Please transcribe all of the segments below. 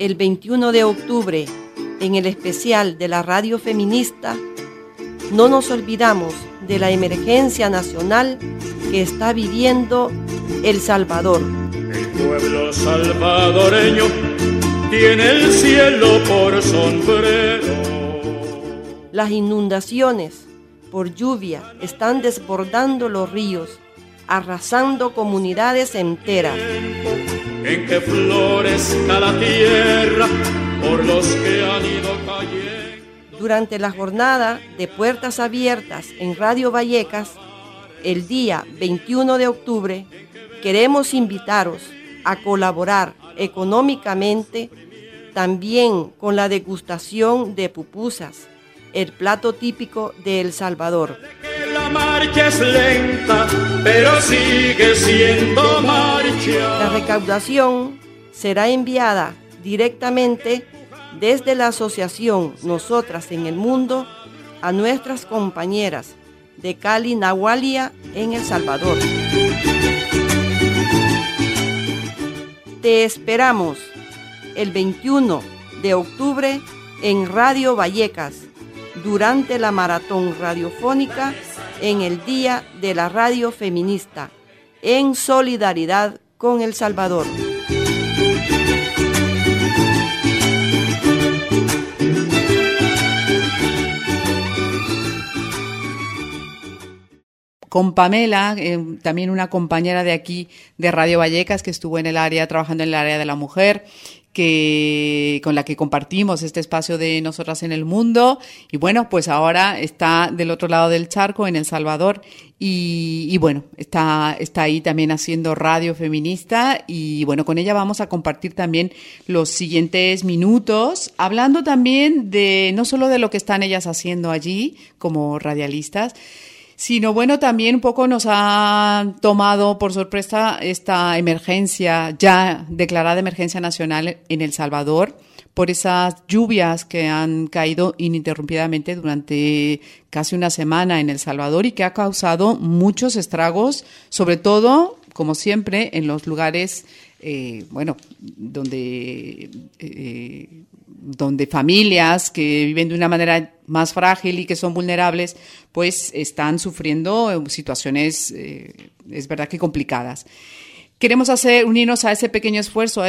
el 21 de octubre, en el especial de la radio feminista, no nos olvidamos de la emergencia nacional que está viviendo El Salvador. El pueblo salvadoreño tiene el cielo por sombrero. Las inundaciones por lluvia están desbordando los ríos, arrasando comunidades enteras. En que florezca la tierra por los que han ido cayendo. Durante la jornada de puertas abiertas en Radio Vallecas, el día 21 de octubre, queremos invitaros a colaborar económicamente también con la degustación de pupusas, el plato típico de El Salvador. La marcha es lenta, pero sigue siendo marcha. La recaudación será enviada directamente desde la asociación Nosotras en el Mundo a nuestras compañeras de Cali, Nahualia, en El Salvador. Te esperamos el 21 de octubre en Radio Vallecas durante la maratón radiofónica en el Día de la Radio Feminista, en solidaridad con El Salvador. Con Pamela, también una compañera de aquí de Radio Vallecas que estuvo trabajando en el área de la mujer, con la que compartimos este espacio de Nosotras en el Mundo, y bueno, pues ahora está del otro lado del charco, en El Salvador, y bueno, está ahí también haciendo radio feminista, y bueno, con ella vamos a compartir también los siguientes minutos, hablando también de no solo de lo que están ellas haciendo allí como radialistas, sino bueno, también un poco nos ha tomado por sorpresa esta emergencia, ya declarada emergencia nacional en El Salvador, por esas lluvias que han caído ininterrumpidamente durante casi una semana en El Salvador y que ha causado muchos estragos, sobre todo, como siempre, en los lugares donde familias que viven de una manera más frágil y que son vulnerables, pues están sufriendo situaciones, es verdad que complicadas. Queremos unirnos a ese pequeño esfuerzo,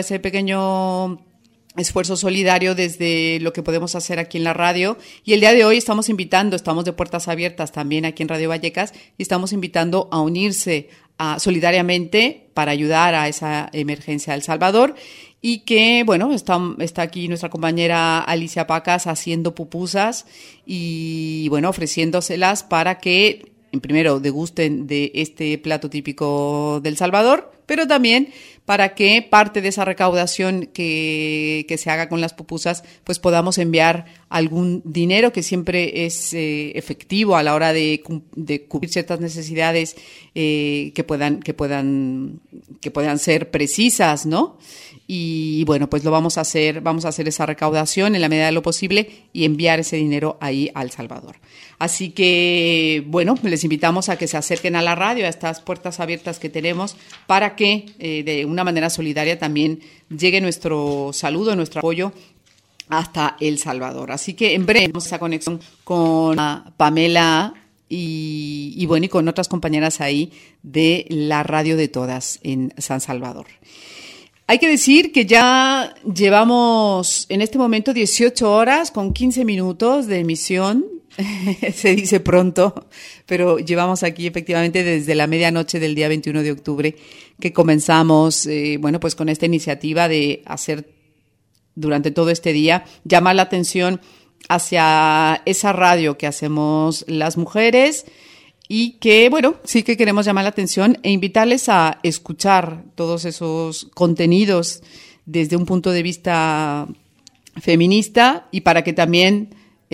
solidario desde lo que podemos hacer aquí en la radio, y el día de hoy estamos de puertas abiertas también aquí en Radio Vallecas, y estamos invitando a unirse solidariamente para ayudar a esa emergencia de El Salvador, y que, bueno, está aquí nuestra compañera Alicia Pacas haciendo pupusas y, bueno, ofreciéndoselas para que, primero, degusten de este plato típico del Salvador, pero también para que parte de esa recaudación que se haga con las pupusas, pues podamos enviar algún dinero que siempre es efectivo a la hora de cubrir ciertas necesidades que puedan ser precisas, ¿no? Y bueno, pues vamos a hacer esa recaudación en la medida de lo posible y enviar ese dinero ahí a El Salvador. Así que, bueno, les invitamos a que se acerquen a la radio, a estas puertas abiertas que tenemos, para que de una manera solidaria también llegue nuestro saludo, nuestro apoyo hasta El Salvador. Así que en breve tenemos esa conexión con Pamela y bueno, y con otras compañeras ahí de la radio de todas en San Salvador. Hay que decir que ya llevamos en este momento 18 horas con 15 minutos de emisión. Se dice pronto, pero llevamos aquí efectivamente desde la medianoche del día 21 de octubre que comenzamos, pues con esta iniciativa de hacer durante todo este día, llamar la atención hacia esa radio que hacemos las mujeres y que, bueno, sí que queremos llamar la atención e invitarles a escuchar todos esos contenidos desde un punto de vista feminista y para que también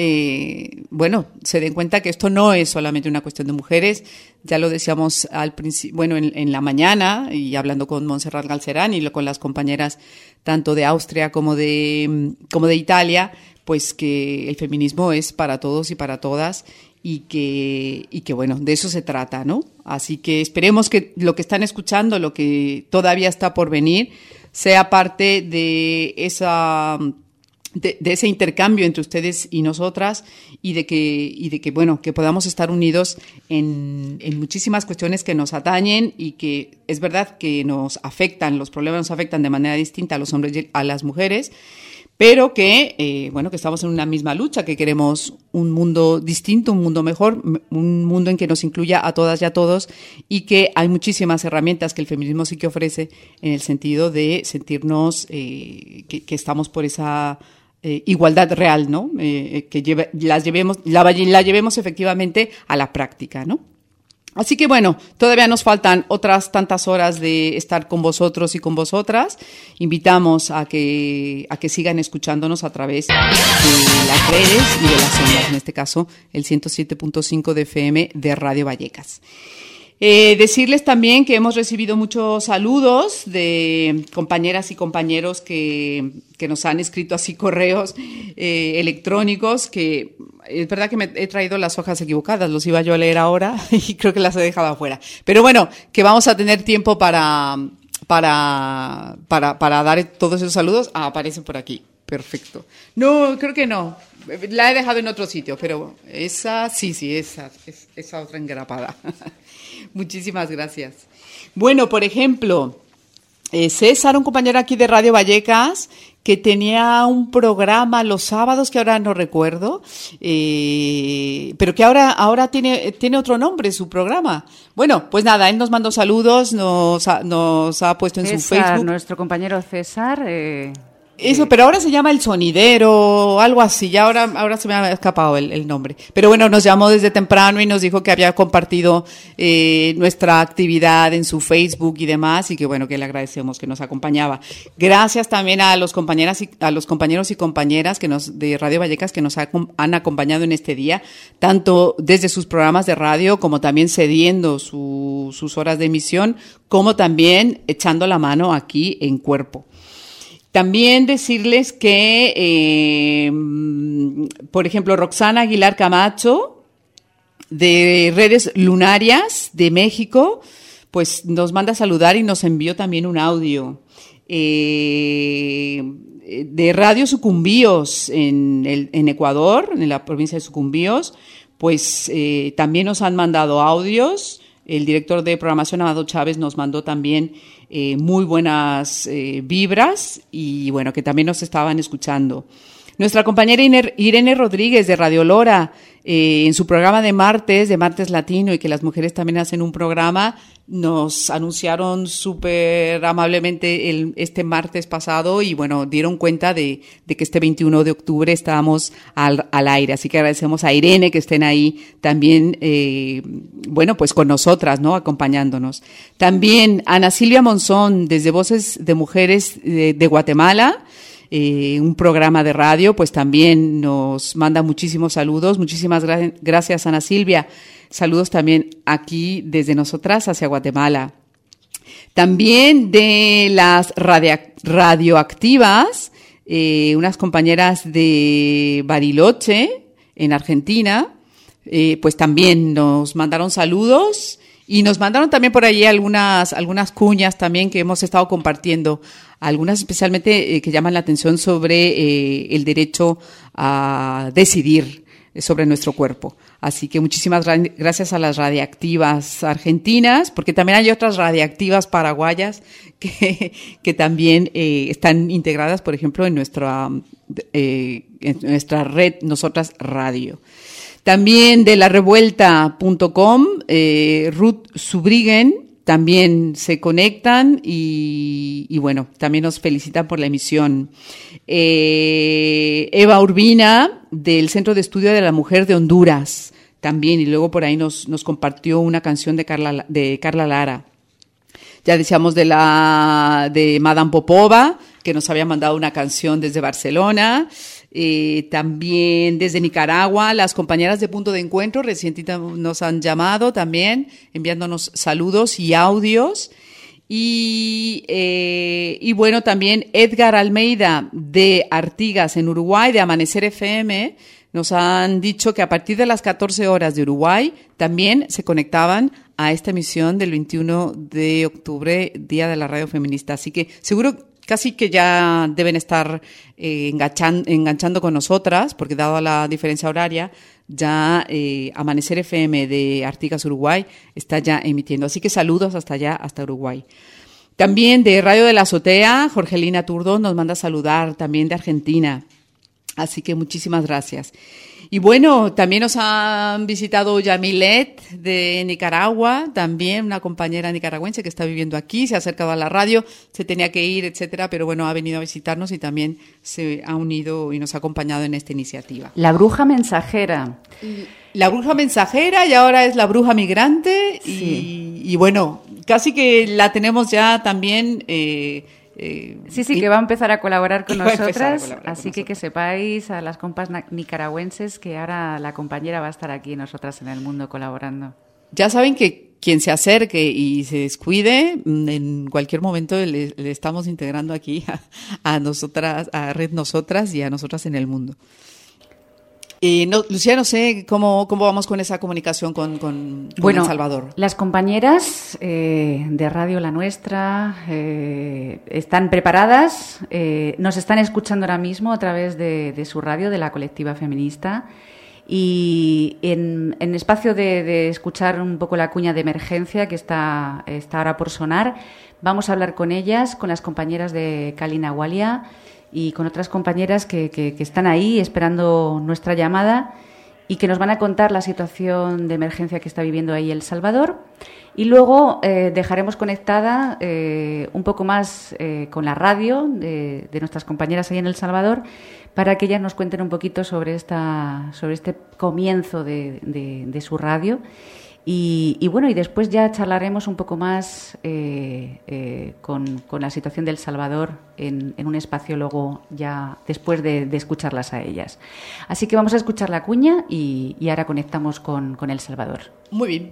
se den cuenta que esto no es solamente una cuestión de mujeres. Ya lo decíamos al principio, en la mañana, y hablando con Montserrat Galcerán y con las compañeras tanto de Austria como de Italia, pues que el feminismo es para todos y para todas y que bueno, de eso se trata, ¿no? Así que esperemos que lo que están escuchando, lo que todavía está por venir, sea parte de ese intercambio entre ustedes y nosotras, y de que bueno, que podamos estar unidos en muchísimas cuestiones que nos atañen y que es verdad que nos afectan, los problemas nos afectan de manera distinta a los hombres y a las mujeres, pero que, bueno, que estamos en una misma lucha, que queremos un mundo distinto, un mundo mejor, un mundo en que nos incluya a todas y a todos, y que hay muchísimas herramientas que el feminismo sí que ofrece en el sentido de sentirnos que estamos por esa igualdad real, ¿no? Que la llevemos efectivamente a la práctica, ¿no? Así que bueno, todavía nos faltan otras tantas horas de estar con vosotros y con vosotras. Invitamos a que sigan escuchándonos a través de las redes y de las ondas, en este caso el 107.5 de FM de Radio Vallecas. Decirles también que hemos recibido muchos saludos de compañeras y compañeros que nos han escrito así correos electrónicos, que es verdad que me he traído las hojas equivocadas, los iba yo a leer ahora y creo que las he dejado afuera. Pero bueno, que vamos a tener tiempo para dar todos esos saludos. Aparecen por aquí. Perfecto. No, creo que no. La he dejado en otro sitio, pero esa esa otra engrapada. Muchísimas gracias. Bueno, por ejemplo, César, un compañero aquí de Radio Vallecas, que tenía un programa los sábados, que ahora no recuerdo, pero que ahora tiene otro nombre su programa. Bueno, pues nada, él nos mandó saludos, nos ha puesto en su Facebook. Nuestro compañero César. Eso, pero ahora se llama El Sonidero, algo así, ya ahora se me ha escapado el nombre. Pero bueno, nos llamó desde temprano y nos dijo que había compartido nuestra actividad en su Facebook y demás, y que bueno, que le agradecemos que nos acompañaba. Gracias también a los compañeros y compañeras de Radio Vallecas que nos han acompañado en este día, tanto desde sus programas de radio, como también cediendo sus horas de emisión, como también echando la mano aquí en cuerpo. También decirles que, por ejemplo, Roxana Aguilar Camacho, de Redes Lunarias de México, pues nos manda a saludar y nos envió también un audio. De Radio Sucumbíos en Ecuador, en la provincia de Sucumbíos, pues también nos han mandado audios. El director de programación, Amado Chávez, nos mandó también muy buenas vibras y bueno, que también nos estaban escuchando. Nuestra compañera Irene Rodríguez de Radio Lora, en su programa de Martes Latino, y que las mujeres también hacen un programa, nos anunciaron súper amablemente este martes pasado y bueno, dieron cuenta de que este 21 de octubre estábamos al aire. Así que agradecemos a Irene que estén ahí también, bueno, pues con nosotras, ¿no? Acompañándonos. También Ana Silvia Monzón, desde Voces de Mujeres de Guatemala, un programa de radio, pues también nos manda muchísimos saludos. Muchísimas gracias, Ana Silvia. Saludos también aquí desde nosotras hacia Guatemala. También de las radioactivas, unas compañeras de Bariloche, en Argentina, pues también nos mandaron saludos y nos mandaron también por allí algunas cuñas también que hemos estado compartiendo, algunas especialmente que llaman la atención sobre el derecho a decidir sobre nuestro cuerpo. Así que muchísimas gracias a las radiactivas argentinas, porque también hay otras radiactivas paraguayas que también están integradas, por ejemplo, en nuestra red Nosotras Radio. También de larevuelta.com, Ruth Subrigen, también se conectan y bueno, también nos felicitan por la emisión. Eva Urbina, del Centro de Estudio de la Mujer de Honduras, también, y luego por ahí nos compartió una canción de Carla Lara. Ya decíamos de Madame Popova, que nos había mandado una canción desde Barcelona. También desde Nicaragua, las compañeras de Punto de Encuentro recientemente nos han llamado también, enviándonos saludos y audios. Y bueno, también Edgar Almeida de Artigas en Uruguay, de Amanecer FM, nos han dicho que a partir de las 14 horas de Uruguay también se conectaban a esta emisión del 21 de octubre, Día de la Radio Feminista. Así que seguro casi que ya deben estar enganchando con nosotras, porque dado la diferencia horaria, ya Amanecer FM de Artigas, Uruguay, está ya emitiendo. Así que saludos hasta allá, hasta Uruguay. También de Radio de la Azotea, Jorgelina Turdón nos manda a saludar, también de Argentina. Así que muchísimas gracias. Y bueno, también nos han visitado Yamilet de Nicaragua, también una compañera nicaragüense que está viviendo aquí, se ha acercado a la radio, se tenía que ir, etcétera, pero bueno, ha venido a visitarnos y también se ha unido y nos ha acompañado en esta iniciativa. La bruja mensajera. La bruja mensajera y ahora es la bruja migrante y bueno, casi que la tenemos ya también... Sí, que va a empezar a colaborar con nosotras, así que sepáis a las compas nicaragüenses que ahora la compañera va a estar aquí Nosotras en el Mundo colaborando. Ya saben que quien se acerque y se descuide, en cualquier momento le estamos integrando aquí a nosotras, a Red Nosotras y a Nosotras en el Mundo. Lucía, no sé cómo vamos con esa comunicación con El Salvador. Las compañeras de Radio La Nuestra están preparadas, nos están escuchando ahora mismo a través de su radio, de la colectiva feminista, y en espacio de escuchar un poco la cuña de emergencia que está ahora por sonar, vamos a hablar con ellas, con las compañeras de Cali Nahualia y con otras compañeras que están ahí esperando nuestra llamada y que nos van a contar la situación de emergencia que está viviendo ahí El Salvador. Y luego dejaremos conectada un poco más con la radio de nuestras compañeras ahí en El Salvador para que ellas nos cuenten un poquito sobre este comienzo de su radio. Y bueno, y después ya charlaremos un poco más con la situación de El Salvador en un espacio luego ya después de escucharlas a ellas. Así que vamos a escuchar la cuña y ahora conectamos con El Salvador. Muy bien.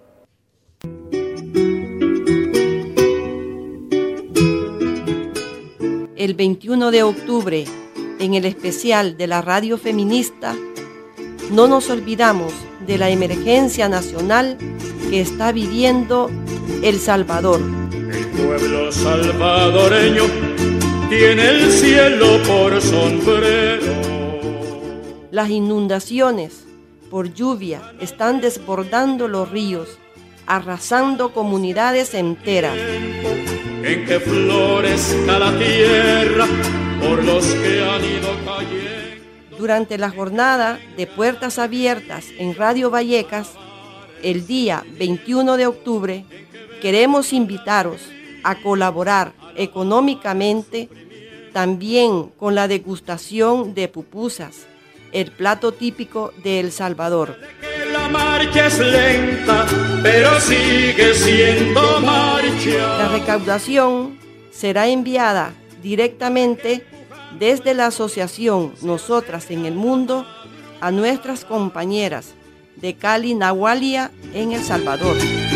El 21 de octubre, en el especial de la radio feminista, no nos olvidamos de la emergencia nacional que está viviendo El Salvador. El pueblo salvadoreño tiene el cielo por sombrero. Las inundaciones por lluvia están desbordando los ríos, arrasando comunidades enteras. En que florezca la tierra por los que han ido cayendo. Durante la jornada de puertas abiertas en Radio Vallecas, el día 21 de octubre, queremos invitaros a colaborar económicamente también con la degustación de pupusas, el plato típico de El Salvador. La marcha es lenta, pero sigue siendo marcha. La recaudación será enviada directamente desde la asociación Nosotras en el Mundo a nuestras compañeras de Cali Nahualia en El Salvador.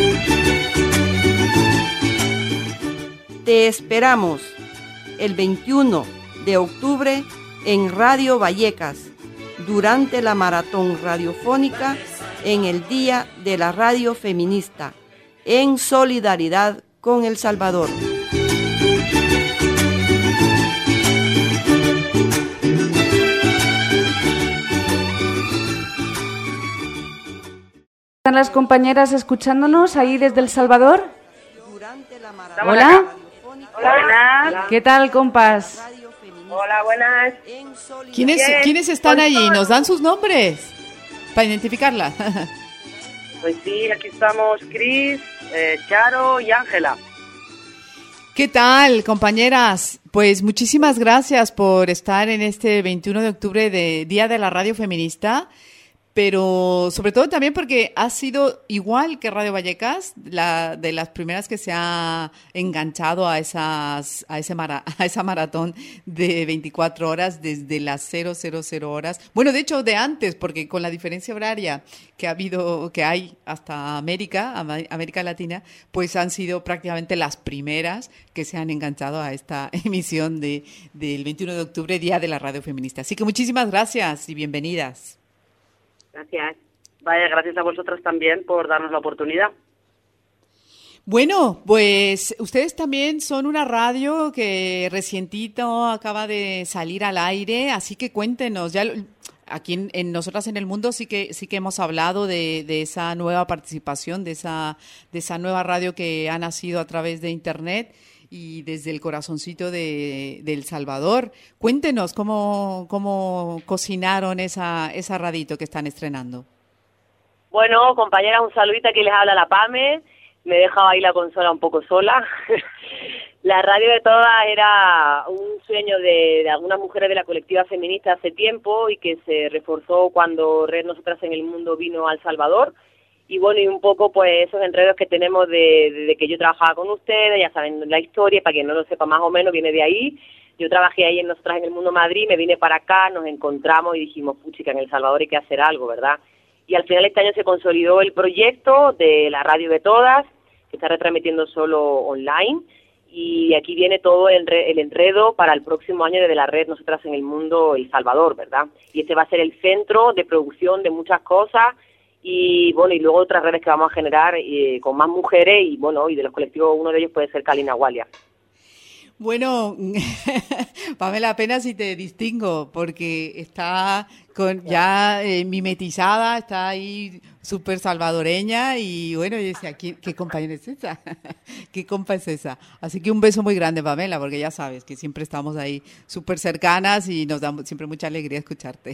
Te esperamos el 21 de octubre en Radio Vallecas durante la maratón radiofónica en el Día de la Radio Feminista en solidaridad con El Salvador. ¿Están las compañeras escuchándonos ahí desde El Salvador? Hola. Hola. ¿Qué tal, compas? Hola, buenas. ¿Quiénes están allí? ¿Nos dan sus nombres para identificarla? Pues sí, aquí estamos Cris, Charo y Ángela. ¿Qué tal, compañeras? Pues muchísimas gracias por estar en este 21 de octubre de Día de la Radio Feminista, pero sobre todo también porque ha sido igual que Radio Vallecas, de las primeras que se ha enganchado a esa maratón de 24 horas desde las 000 horas. Bueno, de hecho de antes, porque con la diferencia horaria que hay hasta América Latina, pues han sido prácticamente las primeras que se han enganchado a esta emisión del 21 de octubre, Día de la Radio Feminista. Así que muchísimas gracias y bienvenidas. Gracias. Vaya, gracias a vosotras también por darnos la oportunidad. Bueno, pues ustedes también son una radio que recientito acaba de salir al aire, así que cuéntenos, ya aquí en Nosotras en el Mundo sí que hemos hablado de esa nueva participación, de esa nueva radio que ha nacido a través de Internet y desde el corazoncito de El Salvador. Cuéntenos cómo cocinaron esa radito que están estrenando. Bueno, compañeras, un saludito, aquí les habla la Pame. Me he dejado ahí la consola un poco sola. La radio de todas era un sueño de algunas mujeres de la colectiva feminista hace tiempo y que se reforzó cuando Red Nosotras en el Mundo vino a El Salvador. Y bueno, y un poco pues esos enredos que tenemos desde que yo trabajaba con ustedes, ya saben la historia, para quien no lo sepa más o menos, viene de ahí. Yo trabajé ahí en Nosotras en el Mundo Madrid, me vine para acá, nos encontramos y dijimos, puchica, en El Salvador hay que hacer algo, ¿verdad? Y al final este año se consolidó el proyecto de la radio de todas, que está retransmitiendo solo online, y aquí viene todo el enredo para el próximo año desde la red Nosotras en el Mundo El Salvador, ¿verdad? Y este va a ser el centro de producción de muchas cosas, y bueno, y luego otras redes que vamos a generar con más mujeres, y bueno, y de los colectivos uno de ellos puede ser Kalina Walia. Bueno, Pamela, apenas si te distingo, porque está ya mimetizada, está ahí súper salvadoreña y bueno, yo decía, ¿qué compañera es esa? ¿Qué compa es esa? Así que un beso muy grande, Pamela, porque ya sabes que siempre estamos ahí súper cercanas y nos da siempre mucha alegría escucharte.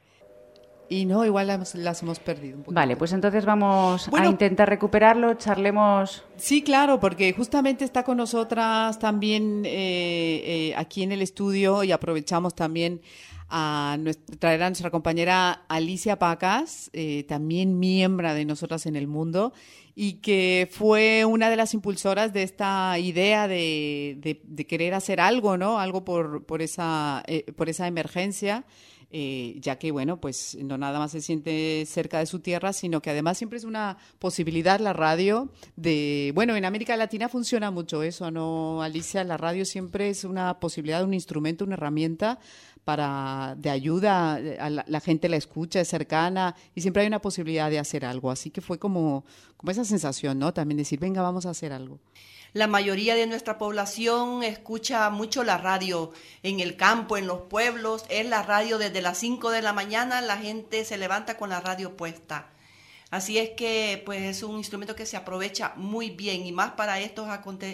Y no, igual las hemos perdido un poquito. Vale, pues entonces vamos a intentar recuperarlo, charlemos. Sí, claro, porque justamente está con nosotras también aquí en el estudio y aprovechamos también traer a nuestra compañera Alicia Pacas, también miembro de Nosotras en el Mundo, y que fue una de las impulsoras de esta idea de querer hacer algo, ¿no? Algo por esa emergencia. Ya que, bueno, pues no nada más se siente cerca de su tierra, sino que además siempre es una posibilidad la radio bueno, en América Latina funciona mucho eso, ¿no, Alicia? La radio siempre es una posibilidad, un instrumento, una herramienta de ayuda, a la gente la escucha, es cercana y siempre hay una posibilidad de hacer algo, así que fue como esa sensación, ¿no? También decir, venga, vamos a hacer algo. La mayoría de nuestra población escucha mucho la radio en el campo, en los pueblos. Es la radio desde las 5 de la mañana, la gente se levanta con la radio puesta. Así es que pues es un instrumento que se aprovecha muy bien y más para estos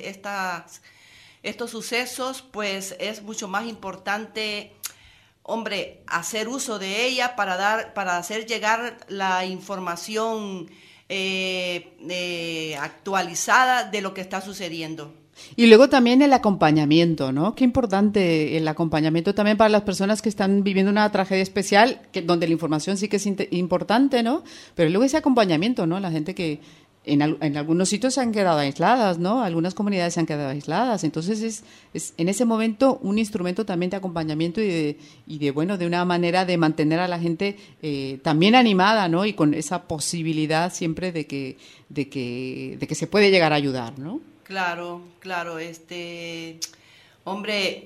sucesos, pues es mucho más importante, hombre, hacer uso de ella para hacer llegar la información actualizada de lo que está sucediendo. Y luego también el acompañamiento, ¿no? Qué importante el acompañamiento también para las personas que están viviendo una tragedia especial, donde la información sí que es importante, ¿no? Pero luego ese acompañamiento, ¿no? La gente que en algunos sitios se han quedado aisladas, ¿no? Algunas comunidades se han quedado aisladas. Entonces es en ese momento un instrumento también de acompañamiento y de una manera de mantener a la gente también animada, ¿no? Y con esa posibilidad siempre de que se puede llegar a ayudar, ¿no? Claro. Hombre,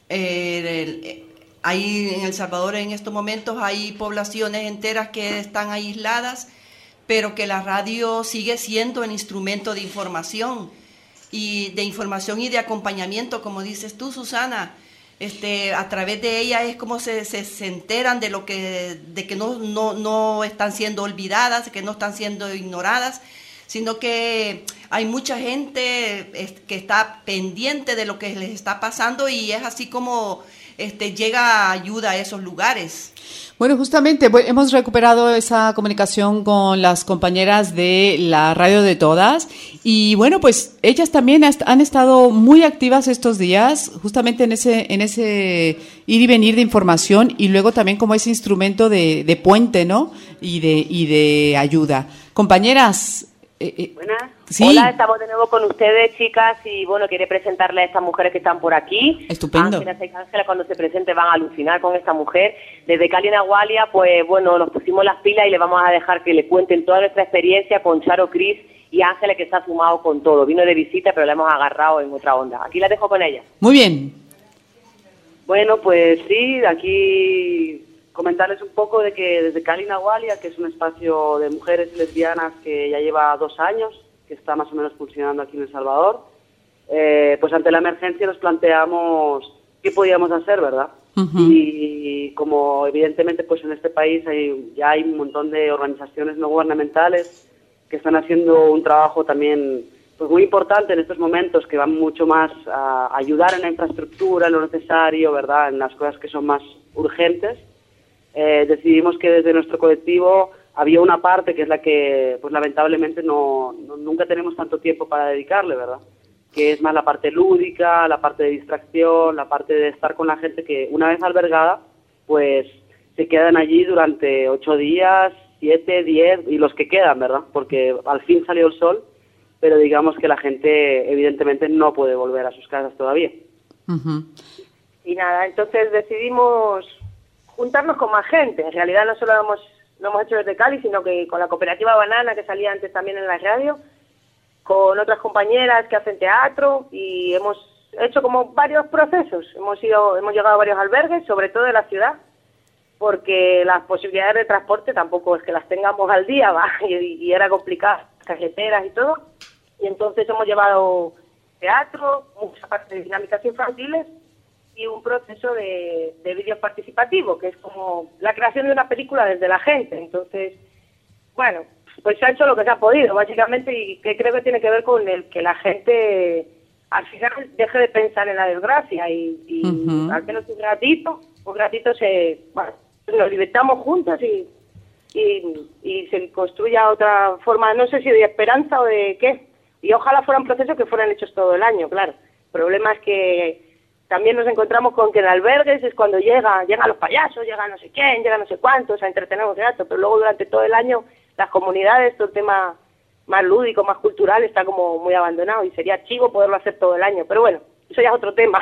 ahí en El Salvador en estos momentos hay poblaciones enteras que están aisladas, pero que la radio sigue siendo el instrumento de información y de acompañamiento, como dices tú, Susana. A través de ella es como se enteran de que no están siendo olvidadas, que no están siendo ignoradas, sino que hay mucha gente que está pendiente de lo que les está pasando y es así como llega ayuda a esos lugares. Bueno, justamente hemos recuperado esa comunicación con las compañeras de la radio de todas y bueno, pues ellas también han estado muy activas estos días, justamente en ese ir y venir de información y luego también como ese instrumento de puente, ¿no? Y de ayuda. Compañeras. Buenas. Sí. Hola, estamos de nuevo con ustedes, chicas, y bueno, quería presentarles a estas mujeres que están por aquí. Estupendo. Ángela, cuando se presente van a alucinar con esta mujer. Desde Kalina Walia, pues bueno, nos pusimos las pilas y le vamos a dejar que le cuenten toda nuestra experiencia con Charo, Cris y Ángela, que está sumado con todo. Vino de visita, pero la hemos agarrado en otra onda. Aquí la dejo con ella. Muy bien. Bueno, pues sí, aquí comentarles un poco de que desde Kalina Walia, que es un espacio de mujeres lesbianas que ya lleva 2 años, que está más o menos funcionando aquí en El Salvador. Pues ante la emergencia nos planteamos qué podíamos hacer, ¿verdad? Y como evidentemente pues en este país ya hay un montón de organizaciones no gubernamentales que están haciendo un trabajo también pues muy importante en estos momentos, que van mucho más a ayudar en la infraestructura, en lo necesario, ¿verdad? En las cosas que son más urgentes. Decidimos que desde nuestro colectivo había una parte que es la que pues lamentablemente nunca tenemos tanto tiempo para dedicarle, ¿verdad? Que es más la parte lúdica, la parte de distracción, la parte de estar con la gente que una vez albergada, pues se quedan allí durante 8 días, 7, 10 y los que quedan, ¿verdad? Porque al fin salió el sol, pero digamos que la gente evidentemente no puede volver a sus casas todavía. Y nada, entonces decidimos juntarnos con más gente. En realidad no solo lo hemos hecho desde Cali, sino que con la cooperativa Banana, que salía antes también en la radio, con otras compañeras que hacen teatro, y hemos hecho como varios procesos. Hemos llegado a varios albergues, sobre todo de la ciudad, porque las posibilidades de transporte tampoco es que las tengamos al día, ¿va? Y era complicado, carreteras y todo. Y entonces hemos llevado teatro, mucha parte de dinámicas infantiles y un proceso de vídeos participativos, que es como la creación de una película desde la gente. Entonces, bueno, pues se ha hecho lo que se ha podido, básicamente, y que creo que tiene que ver con el que la gente al final deje de pensar en la desgracia y al menos un ratito nos libertamos juntos y se construya otra forma, no sé si de esperanza o de qué, y ojalá fueran procesos que fueran hechos todo el año, claro. El problema es que también nos encontramos con que en albergues es cuando llegan los payasos, llega no sé quién, llega no sé cuántos a entretenernos de rato, pero luego durante todo el año las comunidades, todo el tema más lúdico, más cultural, está como muy abandonado y sería chivo poderlo hacer todo el año. Pero bueno, eso ya es otro tema.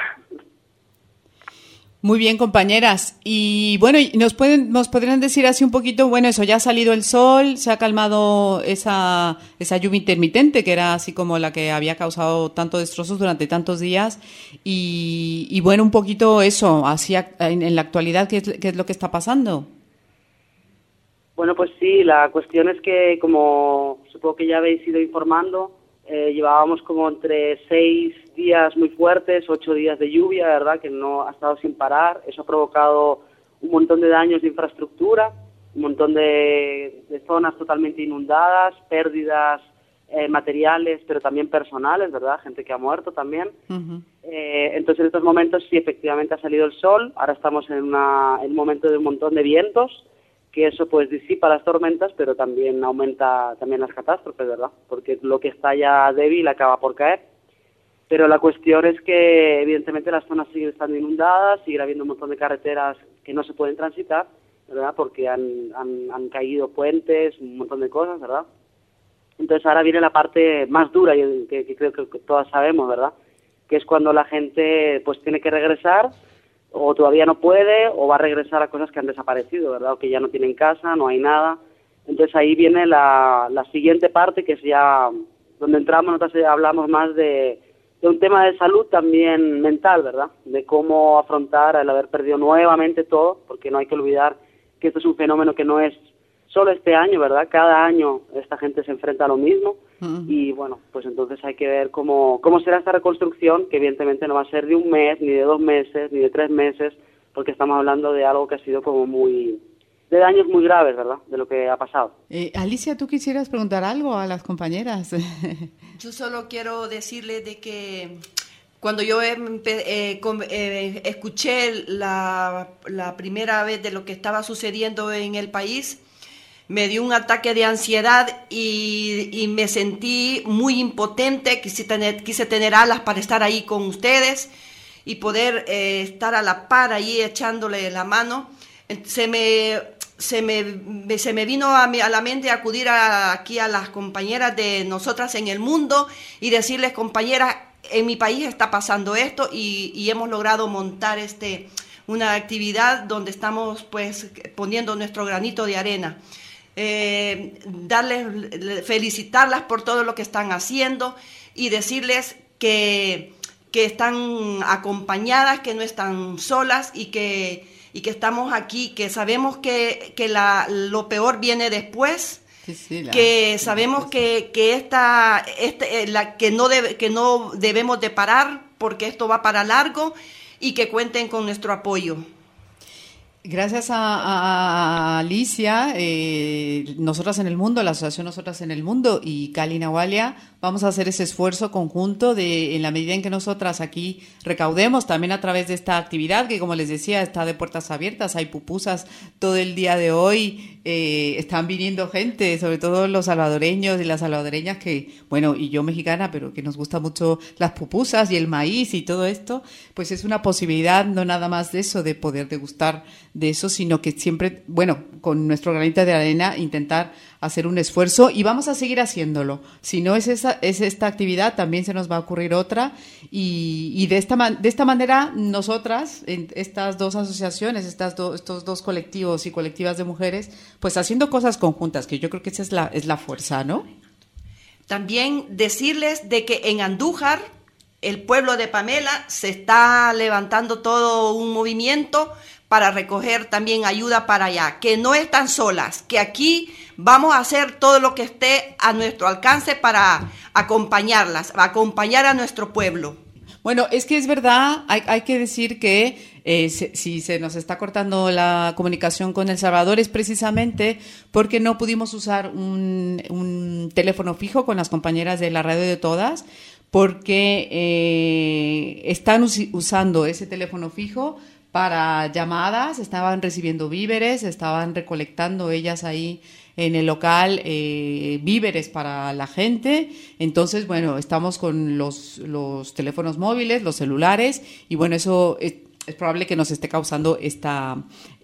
Muy bien, compañeras. Y bueno, nos podrían decir así un poquito, bueno, eso, ya ha salido el sol, se ha calmado esa lluvia intermitente, que era así como la que había causado tantos destrozos durante tantos días. Y bueno, un poquito eso, así en la actualidad, ¿qué es lo que está pasando? Bueno, pues sí, la cuestión es que, como supongo que ya habéis ido informando, llevábamos como entre 6 días muy fuertes, 8 días de lluvia, ¿verdad?, que no ha estado sin parar. Eso ha provocado un montón de daños de infraestructura, un montón de zonas totalmente inundadas, pérdidas materiales, pero también personales, ¿verdad?, gente que ha muerto también. Entonces, en estos momentos sí, efectivamente ha salido el sol. Ahora estamos en un momento de un montón de vientos, que eso pues disipa las tormentas, pero también aumenta también las catástrofes, ¿verdad? Porque lo que está ya débil acaba por caer. Pero la cuestión es que evidentemente las zonas siguen estando inundadas, sigue habiendo un montón de carreteras que no se pueden transitar, ¿verdad? Porque han caído puentes, un montón de cosas, ¿verdad? Entonces ahora viene la parte más dura, y que creo que todas sabemos, ¿verdad? Que es cuando la gente pues tiene que regresar, o todavía no puede, o va a regresar a cosas que han desaparecido, ¿verdad? O que ya no tienen casa, no hay nada. Entonces ahí viene la siguiente parte, que es ya donde entramos, nosotros hablamos más de un tema de salud también mental, ¿verdad? De cómo afrontar el haber perdido nuevamente todo, porque no hay que olvidar que esto es un fenómeno que no es solo este año, ¿verdad? Cada año esta gente se enfrenta a lo mismo. Y bueno, pues entonces hay que ver cómo será esta reconstrucción, que evidentemente no va a ser de un mes, ni de 2 meses, ni de 3 meses, porque estamos hablando de algo que ha sido como de daños muy graves, ¿verdad?, de lo que ha pasado. Alicia, ¿tú quisieras preguntar algo a las compañeras? Yo solo quiero decirles de que cuando yo escuché la primera vez de lo que estaba sucediendo en el país, me dio un ataque de ansiedad y me sentí muy impotente. Quise tener alas para estar ahí con ustedes y poder estar a la par ahí echándole la mano. Se me vino a la mente acudir aquí a las compañeras de Nosotras en el Mundo y decirles: compañeras, en mi país está pasando esto y hemos logrado montar una actividad donde estamos pues poniendo nuestro granito de arena. Felicitarlas por todo lo que están haciendo y decirles que están acompañadas, que no están solas y que estamos aquí, que sabemos que lo peor viene después, Sí, que sabemos que no debemos de parar porque esto va para largo y que cuenten con nuestro apoyo. Gracias a Alicia, Nosotras en el Mundo, la Asociación Nosotras en el Mundo y Cali Nahualia, vamos a hacer ese esfuerzo conjunto en la medida en que nosotras aquí recaudemos, también a través de esta actividad que, como les decía, está de puertas abiertas, hay pupusas todo el día de hoy, están viniendo gente, sobre todo los salvadoreños y las salvadoreñas que, bueno, y yo mexicana, pero que nos gusta mucho las pupusas y el maíz y todo esto, pues es una posibilidad, no nada más de eso, de poder degustar de eso, sino que siempre, bueno, con nuestro granito de arena intentar hacer un esfuerzo y vamos a seguir haciéndolo. Si no es esta actividad, también se nos va a ocurrir otra y de esta manera nosotras, en estas dos asociaciones, estos dos colectivos y colectivas de mujeres, pues haciendo cosas conjuntas, que yo creo que esa es la fuerza, ¿no? También decirles de que en Andújar, el pueblo de Pamela, se está levantando todo un movimiento para recoger también ayuda para allá, que no están solas, que aquí vamos a hacer todo lo que esté a nuestro alcance para acompañarlas, acompañar a nuestro pueblo. Bueno, es que es verdad, hay que decir que si se nos está cortando la comunicación con El Salvador es precisamente porque no pudimos usar un teléfono fijo con las compañeras de la radio de todas, porque están usando ese teléfono fijo para llamadas, estaban recibiendo víveres, estaban recolectando ellas ahí en el local víveres para la gente. Entonces, bueno, estamos con los teléfonos móviles, los celulares, y bueno, eso es probable que nos esté causando esta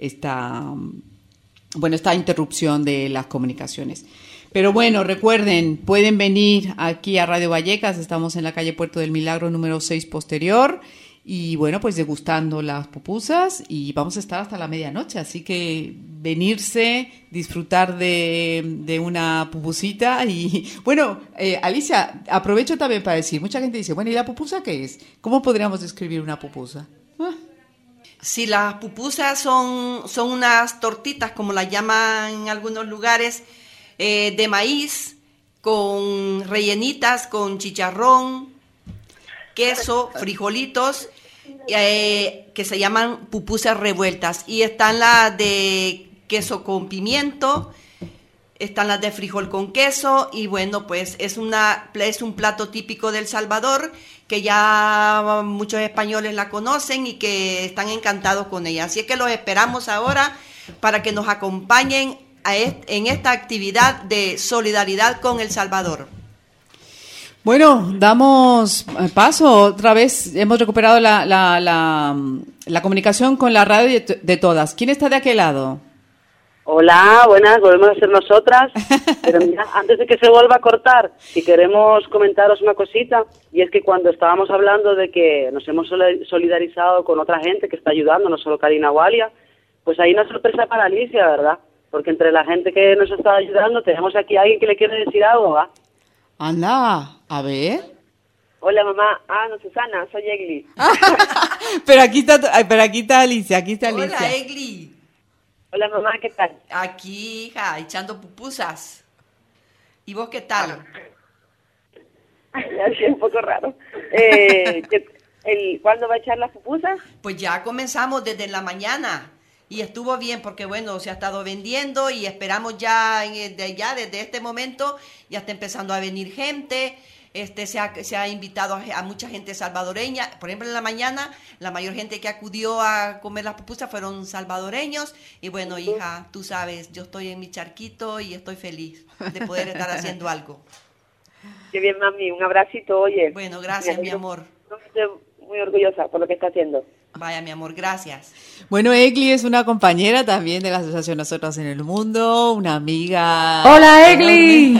interrupción de las comunicaciones. Pero bueno, recuerden, pueden venir aquí a Radio Vallecas, estamos en la calle Puerto del Milagro número 6 posterior, y bueno, pues degustando las pupusas y vamos a estar hasta la medianoche, así que venirse, disfrutar de una pupusita y bueno, Alicia, aprovecho también para decir, mucha gente dice, bueno, ¿y la pupusa qué es? ¿Cómo podríamos describir una pupusa? Si las pupusas son unas tortitas, como las llaman en algunos lugares, de maíz, con rellenitas, con chicharrón, queso, frijolitos, que se llaman pupusas revueltas. Y están las de queso con pimiento, están las de frijol con queso, y bueno, pues es un plato típico de El Salvador, que ya muchos españoles la conocen y que están encantados con ella. Así es que los esperamos ahora para que nos acompañen en esta actividad de solidaridad con El Salvador. Bueno, damos paso. Otra vez hemos recuperado la comunicación con la radio de todas. ¿Quién está de aquel lado? Hola, buenas, volvemos a ser nosotras. Pero mira, antes de que se vuelva a cortar, si queremos comentaros una cosita, y es que cuando estábamos hablando de que nos hemos solidarizado con otra gente que está ayudando, no solo Cali Nahualia, pues hay una sorpresa para Alicia, ¿verdad? Porque entre la gente que nos está ayudando tenemos aquí a alguien que le quiere decir algo, ¿va? Anda, a ver. Hola, mamá. No, Susana, soy Egli. Pero aquí está Alicia, Hola, Egli. Hola, mamá, ¿qué tal? Aquí, hija, echando pupusas. ¿Y vos qué tal? Así es un poco raro. ¿Cuándo va a echar las pupusas? Pues ya comenzamos desde la mañana. Y estuvo bien porque, bueno, se ha estado vendiendo y esperamos ya desde este momento, ya está empezando a venir gente. Se ha invitado a mucha gente salvadoreña. Por ejemplo, en la mañana, la mayor gente que acudió a comer las pupusas fueron salvadoreños. Y bueno, hija, tú sabes, yo estoy en mi charquito y estoy feliz de poder estar haciendo algo. Qué bien, mami. Un abracito, oye. Bueno, gracias, mi amor. Estoy muy orgullosa por lo que está haciendo. Vaya, mi amor, gracias. Bueno, Egli es una compañera también de la Asociación Nosotras en el Mundo, una amiga. ¡Hola, Egli!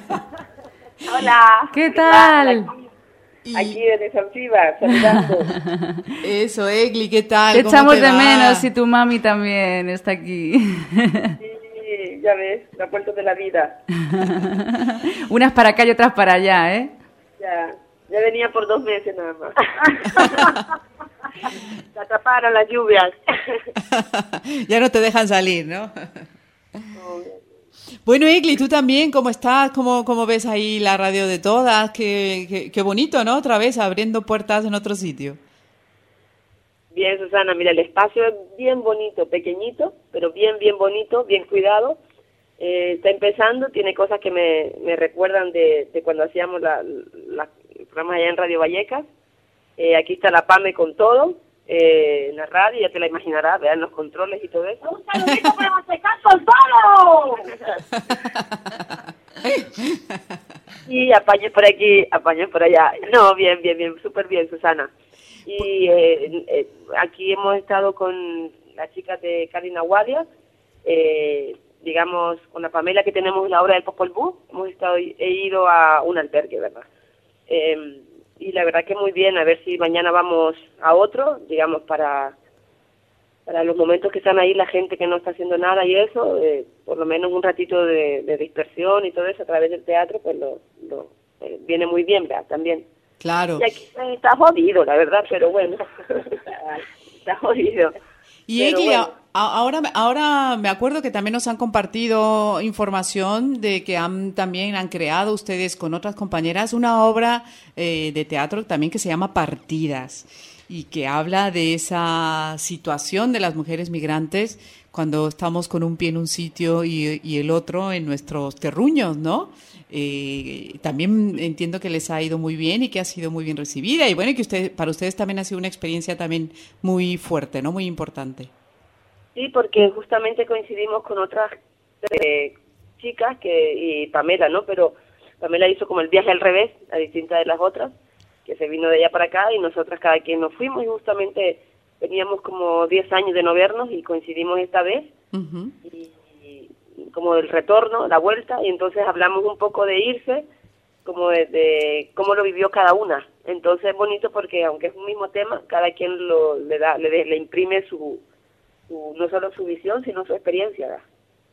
Hola. ¿Qué tal? Aquí desde San Piba, saludando. Eso, Egli, ¿qué tal? Te ¿Cómo echamos te de va? menos y tu mami también está aquí. Sí, ya ves, la puerta de la vida. Unas para acá y otras para allá, ¿eh? Ya venía por 2 meses nada más. Se atraparon las lluvias. Ya no te dejan salir, ¿no? Bueno, Egli, tú también, ¿cómo estás? ¿Cómo ves ahí la radio de todas? Qué bonito, ¿no? Otra vez abriendo puertas en otro sitio. Bien, Susana, mira, el espacio es bien bonito, pequeñito, pero bien bonito, bien cuidado. Está empezando, tiene cosas que me recuerdan de cuando hacíamos los programas allá en Radio Vallecas. Aquí está la PAME con todo, en la radio, ya te la imaginarás, vean los controles y todo eso. ¡Un saludito para Monsecar con todo! Y apañes por aquí, apañes por allá. No, bien, súper bien, Susana. Y aquí hemos estado con las chicas de Karina Guardia, digamos, con la Pamela que tenemos la obra del Popol Vuh, he ido a un albergue, ¿verdad? Y la verdad que muy bien, a ver si mañana vamos a otro, digamos, para los momentos que están ahí la gente que no está haciendo nada y eso, por lo menos un ratito de dispersión y todo eso a través del teatro, pues viene muy bien, ¿verdad? También. Claro. Y aquí está jodido, la verdad, pero bueno, está jodido. Y Egli, bueno, ahora me acuerdo que también nos han compartido información de que también han creado ustedes con otras compañeras una obra de teatro también que se llama Partidas y que habla de esa situación de las mujeres migrantes cuando estamos con un pie en un sitio y el otro en nuestros terruños, ¿no? También entiendo que les ha ido muy bien y que ha sido muy bien recibida y bueno, y que para ustedes también ha sido una experiencia también muy fuerte, ¿no? Muy importante. Sí, porque justamente coincidimos con otras chicas y Pamela, ¿no? Pero Pamela hizo como el viaje al revés, a distinta de las otras, que se vino de allá para acá y nosotras cada quien nos fuimos y justamente teníamos como 10 años de no vernos y coincidimos esta vez. Uh-huh. Y como del retorno, la vuelta, y entonces hablamos un poco de irse, como de cómo lo vivió cada una. Entonces es bonito porque aunque es un mismo tema, cada quien le imprime su no solo su visión, sino su experiencia, ¿verdad?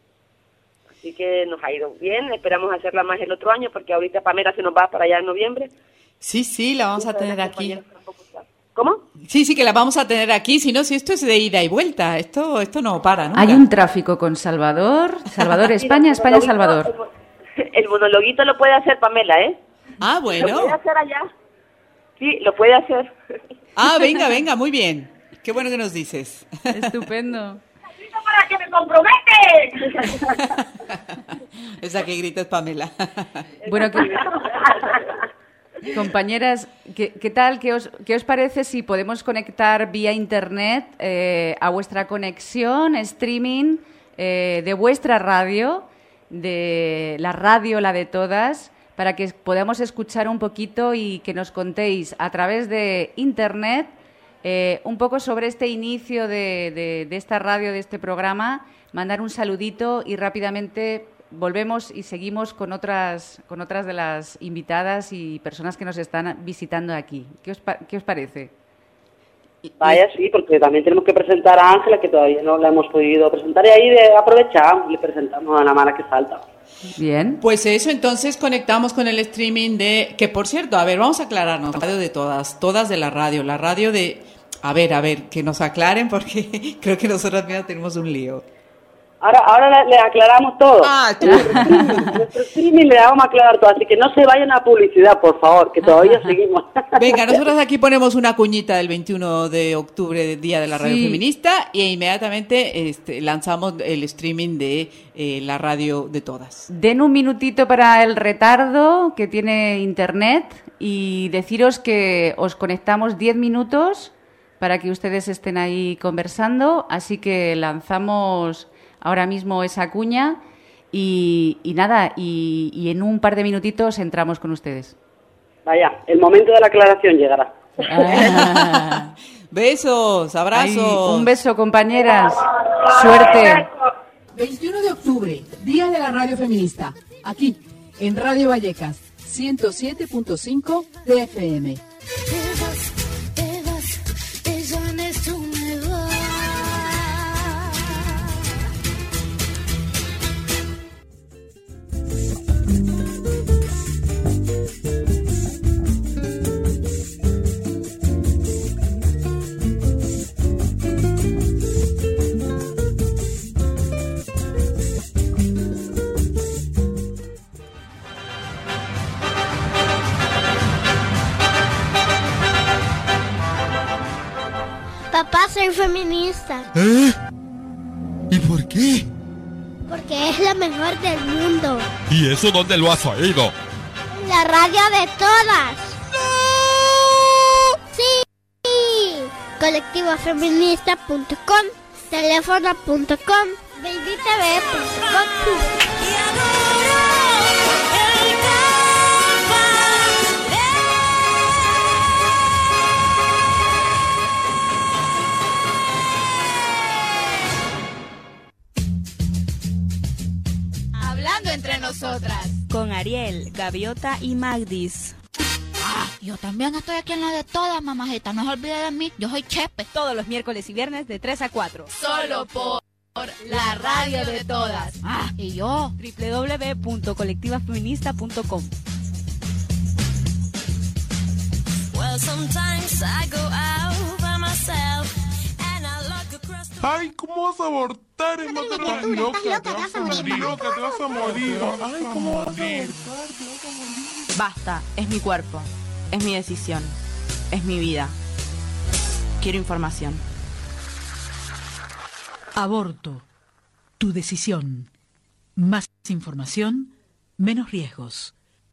Así que nos ha ido bien, esperamos hacerla más el otro año, porque ahorita Pamela se nos va para allá en noviembre. Sí, la vamos a tener aquí. ¿Cómo? Sí, que la vamos a tener aquí, si esto es de ida y vuelta, esto no para nunca. Hay un tráfico con Salvador, España, España, Salvador. El monologuito lo puede hacer Pamela, ¿eh? Ah, bueno. Lo puede hacer allá. Sí, lo puede hacer. Ah, venga, muy bien. Qué bueno que nos dices. Estupendo. ¡Para que me compromete! Esa que grita es Pamela. Bueno, compañeras, ¿qué tal? ¿Qué os parece si podemos conectar vía internet a vuestra conexión, streaming de vuestra radio, de la radio, la de todas, para que podamos escuchar un poquito y que nos contéis a través de internet un poco sobre este inicio de esta radio, de este programa, mandar un saludito y rápidamente volvemos y seguimos con otras de las invitadas y personas que nos están visitando aquí. ¿Qué os parece? Vaya, sí, porque también tenemos que presentar a Ángela, que todavía no la hemos podido presentar, y ahí aprovechamos y le presentamos a la mala que falta. Bien. Pues eso, entonces conectamos con el streaming que por cierto, a ver, vamos a aclararnos, la radio de todas de la radio de... A ver, que nos aclaren porque creo que nosotros mismas tenemos un lío. Ahora le aclaramos todo. Ah, tú. Nuestro streaming le vamos a aclarar todo, así que no se vayan a publicidad, por favor, que todavía seguimos. Venga, nosotros aquí ponemos una cuñita del 21 de octubre, Día de la Radio Feminista, y inmediatamente lanzamos el streaming de la radio de todas. Den un minutito para el retardo que tiene internet y deciros que os conectamos 10 minutos para que ustedes estén ahí conversando, así que lanzamos ahora mismo esa cuña y nada, y en un par de minutitos entramos con ustedes. Vaya, el momento de la aclaración llegará. Besos, abrazos. Un beso, compañeras. Suerte. 21 de octubre, Día de la Radio Feminista, aquí en Radio Vallecas, 107.5 de FM. Papá, soy feminista. ¿Eh? ¿Y por qué? Porque es la mejor del mundo. ¿Y eso dónde lo has oído? La radio de todas. ¡No! ¡Sí! Colectivofeminista.com, teléfono.com, babytv.com. Hablando entre nosotras. Con Ariel, Gaviota y Magdis. Yo también estoy aquí en la de todas, mamajita. No se olvide de mí. Yo soy Chepe. Todos los miércoles y viernes de 3 a 4. Solo por la radio de todas. Y yo. www.colectivafeminista.com. Well, sometimes I go out by myself and I look across the... Ay, ¿cómo vas a abortar? Estás loca, te vas a morir. Loca, te vas a morir. Ay, ¿cómo vas a abortar? Basta, es mi cuerpo, es mi decisión, es mi vida. Quiero información. Aborto, tu decisión. Más información, menos riesgos.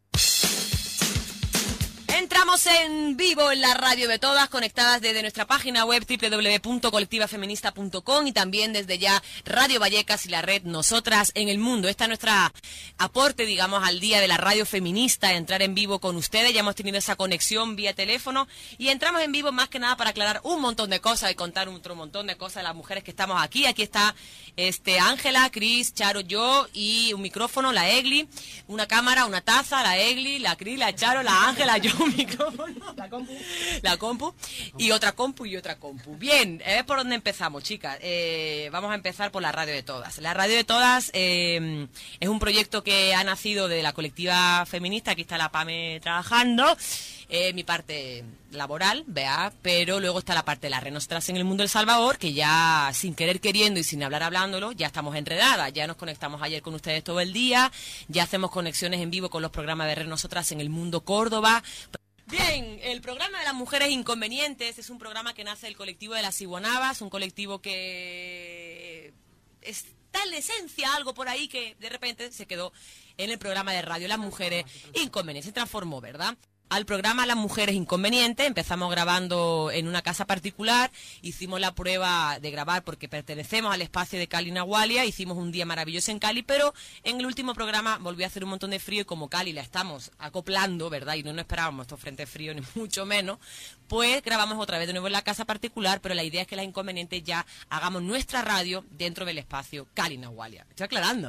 Entramos en vivo en la radio de todas, conectadas desde nuestra página web www.colectivafeminista.com y también desde ya Radio Vallecas y la red Nosotras en el Mundo. Esta es nuestra aporte, digamos, al día de la radio feminista, entrar en vivo con ustedes. Ya hemos tenido esa conexión vía teléfono y entramos en vivo más que nada para aclarar un montón de cosas y contar otro montón de cosas de las mujeres que estamos aquí. Aquí está Ángela, Cris, Charo, yo y un micrófono, la Egli, una cámara, una taza, la Egli, la Cris, la Charo, la Ángela, yo, un micrófono, la compu y otra compu y otra compu. Bien, a ver por dónde empezamos, chicas. Vamos a empezar por la radio de todas. La radio de todas es un proyecto que ha nacido de la colectiva feminista. Aquí está la PAME trabajando. Mi parte laboral, vea, pero luego está la parte de la red Nosotras en el Mundo del Salvador, que ya sin querer queriendo y sin hablar hablándolo, ya estamos enredadas, ya nos conectamos ayer con ustedes todo el día, ya hacemos conexiones en vivo con los programas de red Nosotras en el Mundo Córdoba. Bien, el programa de las mujeres inconvenientes es un programa que nace del colectivo de las Iguanabas, un colectivo que está en la esencia algo por ahí que de repente se quedó en el programa de radio Las Mujeres Inconvenientes, se transformó, ¿verdad? Al programa Las Mujeres Inconvenientes, empezamos grabando en una casa particular, hicimos la prueba de grabar porque pertenecemos al espacio de Cali Nahualia, hicimos un día maravilloso en Cali, pero en el último programa volvió a hacer un montón de frío y como Cali la estamos acoplando, ¿verdad? Y no nos esperábamos estos frentes fríos ni mucho menos, pues grabamos otra vez de nuevo en la casa particular, pero la idea es que Las Inconvenientes ya hagamos nuestra radio dentro del espacio Cali Nahualia. Estoy aclarando,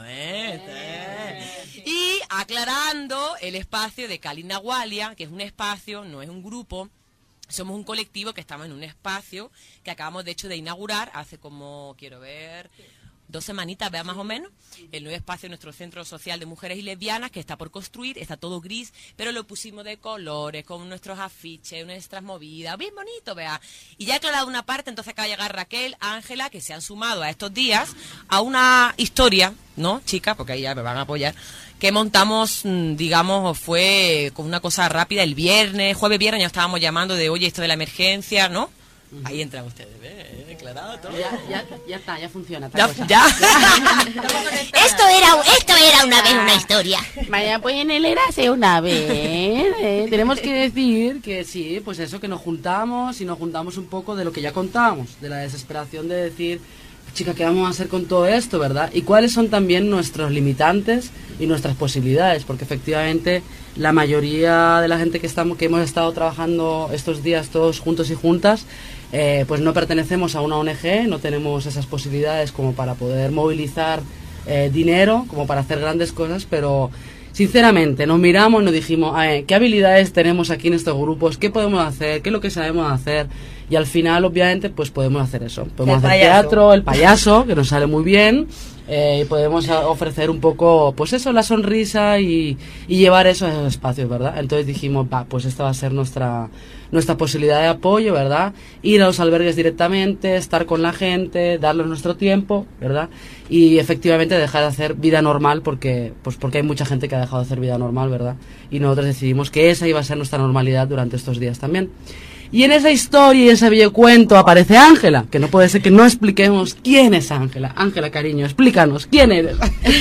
Y aclarando el espacio de Cali Nahualia, que es un espacio, no es un grupo, somos un colectivo que estamos en un espacio que acabamos de hecho de inaugurar hace como, quiero ver, 2 semanitas, vea más o menos, el nuevo espacio de nuestro centro social de mujeres y lesbianas que está por construir, está todo gris, pero lo pusimos de colores, con nuestros afiches, nuestras movidas, bien bonito, vea. Y ya he aclarado una parte, entonces acaba de llegar Raquel, Ángela, que se han sumado a estos días a una historia, ¿no, chicas? Porque ahí ya me van a apoyar, que montamos, digamos, fue con una cosa rápida el viernes, jueves, viernes, ya estábamos llamando de, oye, esto de la emergencia, ¿no? Ahí entran ustedes, ¿ves? Declarado todo. Ya está, ya funciona. Ya. Esto era una vez una historia. Vaya, pues en el érase una vez. Tenemos que decir que sí, pues eso, que nos juntamos y nos juntamos un poco de lo que ya contábamos, de la desesperación de decir, chica, ¿qué vamos a hacer con todo esto, verdad? Y cuáles son también nuestros limitantes y nuestras posibilidades, porque efectivamente la mayoría de la gente que hemos estado trabajando estos días todos juntos y juntas, pues no pertenecemos a una ONG, no tenemos esas posibilidades como para poder movilizar dinero, como para hacer grandes cosas, pero sinceramente nos miramos y nos dijimos, ¿qué habilidades tenemos aquí en estos grupos? ¿Qué podemos hacer? ¿Qué es lo que sabemos hacer? Y al final, obviamente, pues podemos hacer eso. Podemos hacer teatro, el payaso, que nos sale muy bien, y podemos ofrecer un poco, pues eso, la sonrisa y llevar eso a esos espacios, ¿verdad? Entonces dijimos, pues esta va a ser nuestra posibilidad de apoyo, ¿verdad? Ir a los albergues directamente, estar con la gente, darles nuestro tiempo, ¿verdad? Y efectivamente dejar de hacer vida normal porque hay mucha gente que ha dejado de hacer vida normal, ¿verdad? Y nosotros decidimos que esa iba a ser nuestra normalidad durante estos días también. Y en esa historia y ese videocuento aparece Ángela, que no puede ser que no expliquemos quién es Ángela. Ángela, cariño, explícanos, ¿quién eres?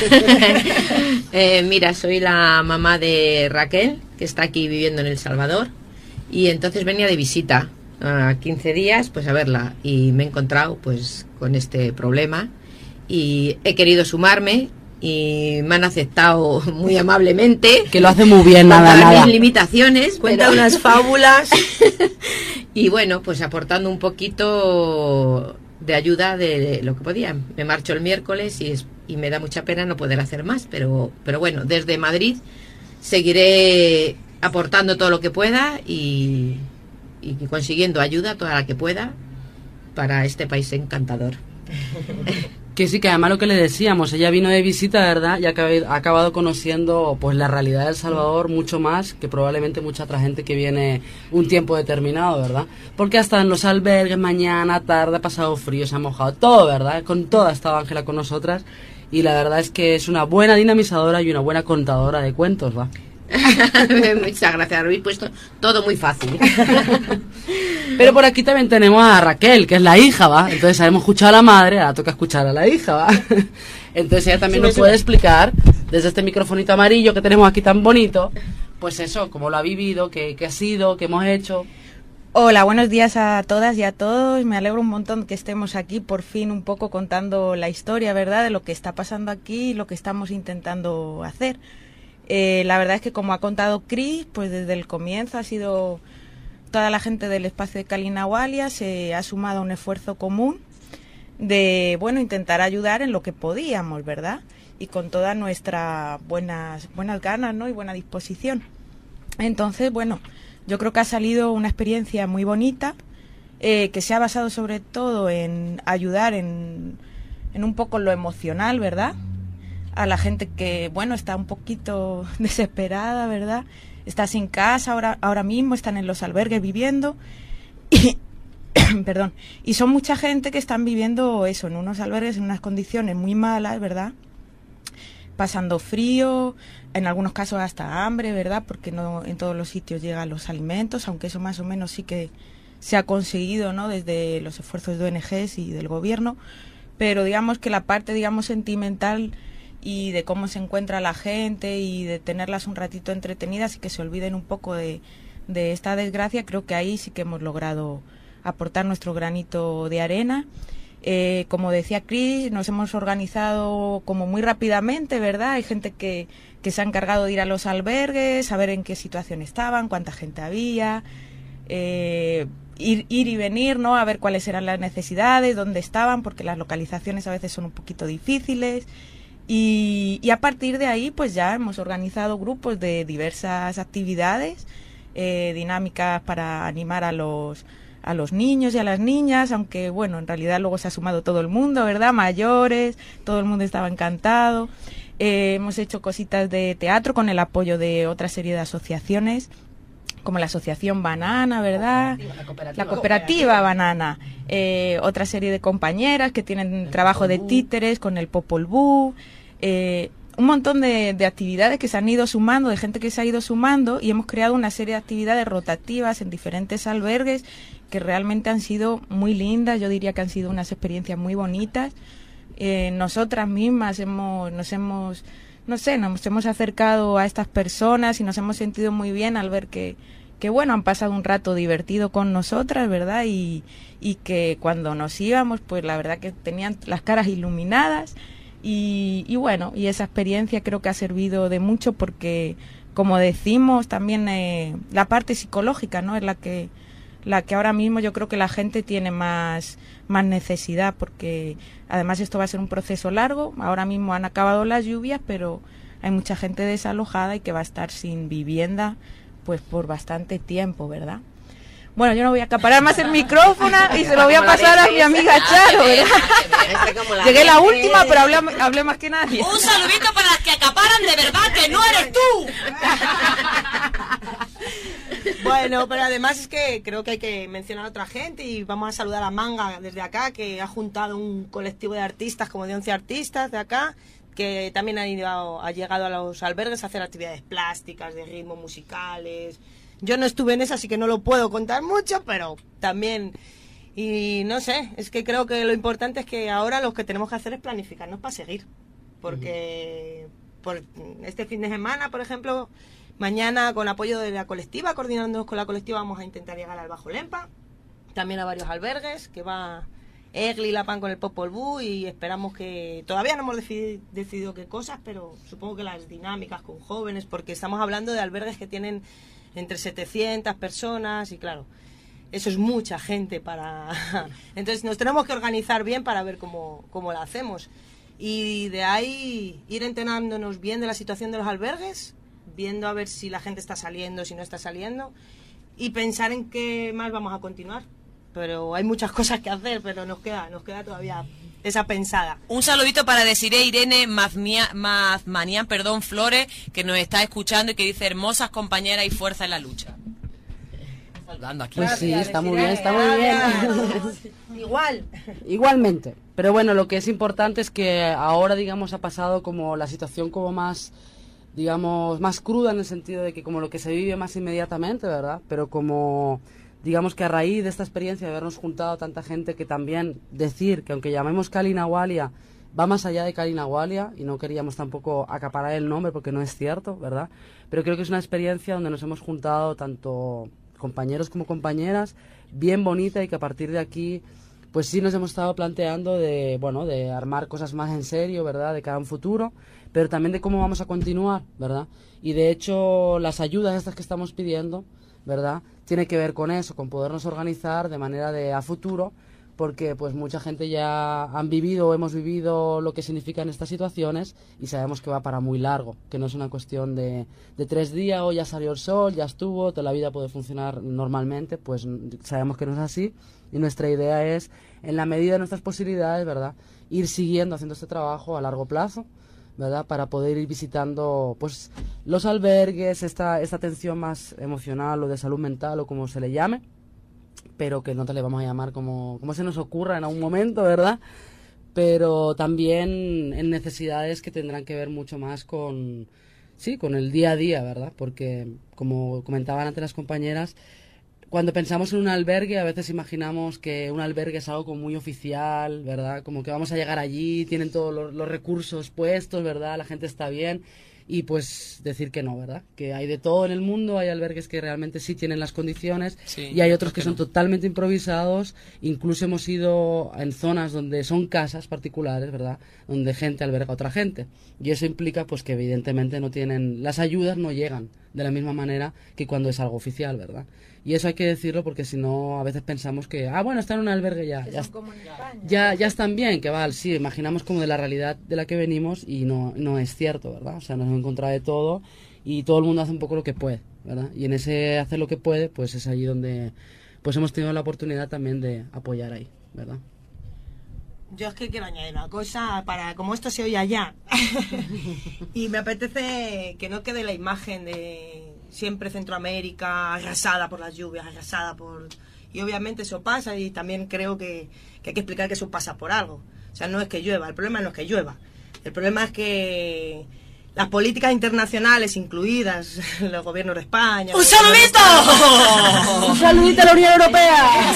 Mira, soy la mamá de Raquel, que está aquí viviendo en El Salvador, y entonces venía de visita a 15 días, pues a verla, y me he encontrado pues con este problema, y he querido sumarme, y me han aceptado muy amablemente. Que lo hace muy bien, nada. Mis limitaciones. Cuenta unas fábulas. Y bueno, pues aportando un poquito de ayuda de lo que podía. Me marcho el miércoles y me da mucha pena no poder hacer más, pero bueno, desde Madrid seguiré aportando todo lo que pueda y consiguiendo ayuda toda la que pueda para este país encantador. Que sí, que además lo que le decíamos, ella vino de visita, ¿verdad? Y ha acabado conociendo pues la realidad de El Salvador mucho más que probablemente mucha otra gente que viene un tiempo determinado, ¿verdad? Porque hasta en los albergues, mañana, tarde, ha pasado frío, se ha mojado, todo, ¿verdad? Con todo ha estado Ángela con nosotras y la verdad es que es una buena dinamizadora y una buena contadora de cuentos, ¿va? Muchas gracias, habéis puesto todo muy fácil. Pero por aquí también tenemos a Raquel, que es la hija, ¿va? Entonces hemos escuchado a la madre, ahora toca escuchar a la hija, ¿va? Entonces ella también nos puede explicar, desde este microfonito amarillo que tenemos aquí tan bonito, pues eso, cómo lo ha vivido, qué ha sido, qué hemos hecho. Hola, buenos días a todas y a todos. Me alegro un montón que estemos aquí por fin un poco contando la historia, ¿verdad?, de lo que está pasando aquí y lo que estamos intentando hacer. La verdad es que, como ha contado Cris, pues desde el comienzo ha sido toda la gente del espacio de Calinahualia se ha sumado a un esfuerzo común de, bueno, intentar ayudar en lo que podíamos, ¿verdad? Y con todas nuestras buenas ganas, ¿no?, y buena disposición. Entonces, bueno, yo creo que ha salido una experiencia muy bonita, que se ha basado sobre todo en ayudar en un poco lo emocional, ¿verdad?, a la gente que, bueno, está un poquito desesperada, ¿verdad? Está sin casa, ahora mismo están en los albergues viviendo y, perdón, y son mucha gente que están viviendo eso, en unos albergues en unas condiciones muy malas, ¿verdad? Pasando frío, en algunos casos hasta hambre, ¿verdad? Porque no en todos los sitios llegan los alimentos, aunque eso más o menos sí que se ha conseguido, ¿no?, desde los esfuerzos de ONGs y del gobierno, pero digamos que la parte, digamos, sentimental y de cómo se encuentra la gente y de tenerlas un ratito entretenidas y que se olviden un poco de esta desgracia, creo que ahí sí que hemos logrado aportar nuestro granito de arena. Como decía Cris, nos hemos organizado como muy rápidamente, ¿verdad? Hay gente que se ha encargado de ir a los albergues, saber en qué situación estaban, cuánta gente había, ir y venir, ¿no?, a ver cuáles eran las necesidades, dónde estaban, porque las localizaciones a veces son un poquito difíciles. Y a partir de ahí pues ya hemos organizado grupos de diversas actividades, dinámicas para animar a los niños y a las niñas, aunque bueno, en realidad luego se ha sumado todo el mundo, ¿verdad?, mayores, todo el mundo estaba encantado. Hemos hecho cositas de teatro con el apoyo de otra serie de asociaciones, como la Asociación Banana, ¿verdad? La cooperativa Banana. Otra serie de compañeras que tienen trabajo de títeres con el Popol Vuh. Un montón de actividades que se han ido sumando, de gente que se ha ido sumando, y hemos creado una serie de actividades rotativas en diferentes albergues que realmente han sido muy lindas. Yo diría que han sido unas experiencias muy bonitas. Nosotras mismas nos hemos acercado a estas personas y nos hemos sentido muy bien al ver que bueno, han pasado un rato divertido con nosotras, ¿verdad? Y que cuando nos íbamos, pues la verdad que tenían las caras iluminadas y bueno, y esa experiencia creo que ha servido de mucho porque, como decimos, también la parte psicológica, ¿no?, es la que ahora mismo yo creo que la gente tiene más necesidad, porque además esto va a ser un proceso largo. Ahora mismo han acabado las lluvias, pero hay mucha gente desalojada y que va a estar sin vivienda pues por bastante tiempo, ¿verdad? Bueno, yo no voy a acaparar más el micrófono y se lo voy a pasar a mi amiga Charo, ¿verdad? Llegué la última, pero hablé más que nadie. Un saludito para las que acaparan de verdad, que no eres tú. Bueno, pero además es que creo que hay que mencionar a otra gente y vamos a saludar a Manga desde acá, que ha juntado un colectivo de artistas, como de 11 artistas de acá, que también ha llegado a los albergues a hacer actividades plásticas, de ritmo, musicales, Yo no estuve en esa, así que no lo puedo contar mucho, pero también... Y no sé, es que creo que lo importante es que ahora lo que tenemos que hacer es planificarnos para seguir. Porque por este fin de semana, por ejemplo, mañana con apoyo de la colectiva, coordinándonos con la colectiva, vamos a intentar llegar al Bajo Lempa, también a varios albergues, que va Egli y La Pan con el Popol Vuh, y esperamos que... Todavía no hemos decidido qué cosas, pero supongo que las dinámicas con jóvenes, porque estamos hablando de albergues que tienen entre 700 personas y claro... Eso es mucha gente para... Entonces nos tenemos que organizar bien para ver cómo lo hacemos. Y de ahí ir enterándonos bien de la situación de los albergues, viendo a ver si la gente está saliendo, si no está saliendo, y pensar en qué más vamos a continuar. Pero hay muchas cosas que hacer, pero nos queda todavía esa pensada. Un saludito para Desiree Irene Mazmanian, Flores, que nos está escuchando y que dice: hermosas compañeras y fuerza en la lucha. Aquí. Pues sí, está muy bien, está muy bien. Igualmente. Pero bueno, lo que es importante es que ahora, digamos, ha pasado como la situación como más, digamos, más cruda, en el sentido de que como lo que se vive más inmediatamente, ¿verdad? Pero como, digamos que a raíz de esta experiencia de habernos juntado tanta gente, que también decir que aunque llamemos Cali Nahualia, va más allá de Cali Nahualia, y no queríamos tampoco acaparar el nombre porque no es cierto, ¿verdad? Pero creo que es una experiencia donde nos hemos juntado tanto compañeros como compañeras, bien bonita, y que a partir de aquí pues sí nos hemos estado planteando de armar cosas más en serio, ¿verdad?, de cara a un futuro, pero también de cómo vamos a continuar, ¿verdad? Y de hecho las ayudas estas que estamos pidiendo, ¿verdad?, tiene que ver con eso, con podernos organizar de manera de a futuro, porque pues mucha gente ya han vivido o hemos vivido lo que significan estas situaciones y sabemos que va para muy largo, que no es una cuestión de 3 días, o ya salió el sol, ya estuvo, toda la vida puede funcionar normalmente. Pues sabemos que no es así, y nuestra idea es, en la medida de nuestras posibilidades, ¿verdad?, ir siguiendo haciendo este trabajo a largo plazo, ¿verdad?, para poder ir visitando pues los albergues, esta atención más emocional o de salud mental o como se le llame, pero que no te le vamos a llamar como se nos ocurra en algún momento, ¿verdad? Pero también en necesidades que tendrán que ver mucho más con el día a día, ¿verdad? Porque, como comentaban antes las compañeras, cuando pensamos en un albergue, a veces imaginamos que un albergue es algo como muy oficial, ¿verdad? Como que vamos a llegar allí, tienen todos los recursos puestos, ¿verdad? La gente está bien. Y pues decir que no, ¿verdad? Que hay de todo en el mundo, hay albergues que realmente sí tienen las condiciones, sí, y hay otros que son totalmente improvisados. Incluso hemos ido en zonas donde son casas particulares, ¿verdad?, donde gente alberga a otra gente, y eso implica pues que evidentemente no tienen, las ayudas no llegan de la misma manera que cuando es algo oficial, ¿verdad? Y eso hay que decirlo, porque si no a veces pensamos que bueno, están en un albergue ya están bien, que sí, imaginamos como de la realidad de la que venimos, y no es cierto, ¿verdad? O sea, nos hemos encontrado de todo, y todo el mundo hace un poco lo que puede, ¿verdad? Y en ese hacer lo que puede, pues es allí donde pues hemos tenido la oportunidad también de apoyar ahí, ¿verdad? Yo es que quiero añadir una cosa, para como esto se oye allá, y me apetece que no quede la imagen de siempre Centroamérica arrasada por las lluvias, y obviamente eso pasa, y también creo que hay que explicar que eso pasa por algo. O sea, no es que llueva, el problema no es que llueva, el problema es que las políticas internacionales, incluidas los gobiernos de España... ¡Un saludito! ¡Un saludito a la Unión Europea!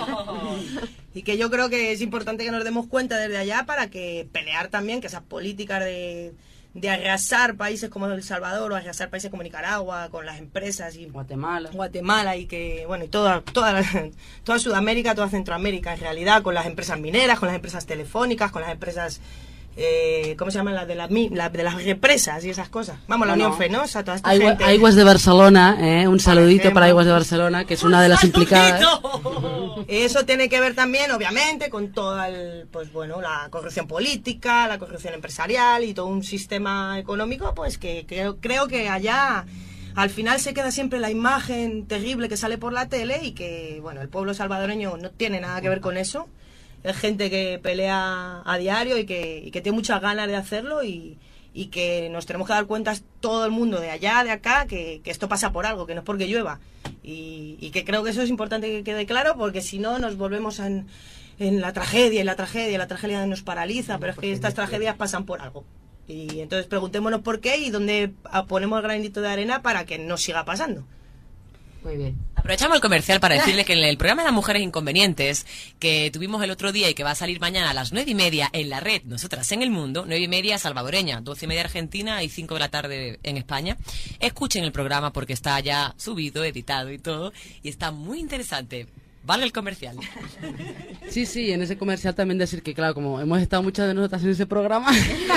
Y que yo creo que es importante que nos demos cuenta desde allá, para que pelear también que esas políticas de arrasar países como El Salvador, o arrasar países como Nicaragua con las empresas, y Guatemala, y que bueno, y toda Sudamérica, toda Centroamérica en realidad, con las empresas mineras, con las empresas telefónicas, con las empresas ¿cómo se llaman? Las de las represas y esas cosas. Vamos, la Unión Fe, ¿no? O sea, toda esta gente. Aigües de Barcelona, un saludito para Aigües de Barcelona, que es una de las implicadas. Eso tiene que ver también, obviamente, con toda la corrupción política, la corrupción empresarial y todo un sistema económico, pues que creo que allá al final se queda siempre la imagen terrible que sale por la tele, y que, bueno, el pueblo salvadoreño no tiene nada que ver con eso. Es gente que pelea a diario y que tiene muchas ganas de hacerlo, y que nos tenemos que dar cuenta todo el mundo, de allá, de acá, que esto pasa por algo, que no es porque llueva, y que creo que eso es importante que quede claro, porque si no nos volvemos en la tragedia, y la tragedia nos paraliza, pero es que estas tragedias pasan por algo, y entonces preguntémonos por qué y dónde ponemos el granito de arena para que no siga pasando. Muy bien. Aprovechamos el comercial para decirles que en el programa de las mujeres inconvenientes que tuvimos el otro día y que va a salir mañana a las 9:30 en la red, nosotras en el mundo, 9:30 salvadoreña, 12:30 Argentina y 5 de la tarde en España. Escuchen el programa porque está ya subido, editado y todo, y está muy interesante. Vale el comercial. Sí, en ese comercial también decir que, claro, como hemos estado muchas de nosotras en ese programa,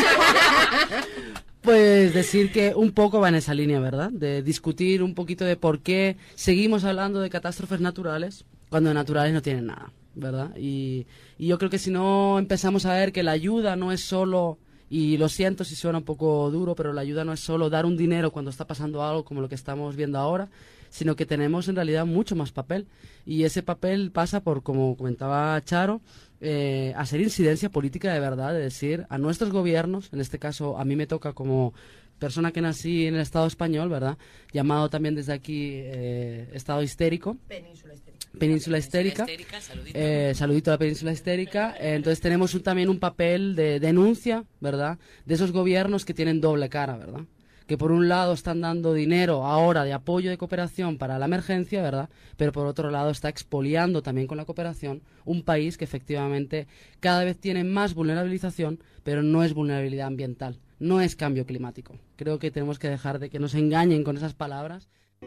pues decir que un poco va en esa línea, ¿verdad? De discutir un poquito de por qué seguimos hablando de catástrofes naturales cuando naturales no tienen nada, ¿verdad? Y yo creo que si no empezamos a ver que la ayuda no es solo, y lo siento si suena un poco duro, pero la ayuda no es solo dar un dinero cuando está pasando algo como lo que estamos viendo ahora, sino que tenemos en realidad mucho más papel. Y ese papel pasa por, como comentaba Charo, hacer incidencia política de verdad, de decir a nuestros gobiernos, en este caso a mí me toca como persona que nací en el Estado español, ¿verdad? Llamado también desde aquí Estado histérico. Península histérica. Saludito a la península histérica. Entonces tenemos también un papel de denuncia, ¿verdad? De esos gobiernos que tienen doble cara, ¿verdad? Que por un lado están dando dinero ahora de apoyo de cooperación para la emergencia, ¿verdad? Pero por otro lado está expoliando también con la cooperación un país que efectivamente cada vez tiene más vulnerabilización, pero no es vulnerabilidad ambiental, no es cambio climático. Creo que tenemos que dejar de que nos engañen con esas palabras.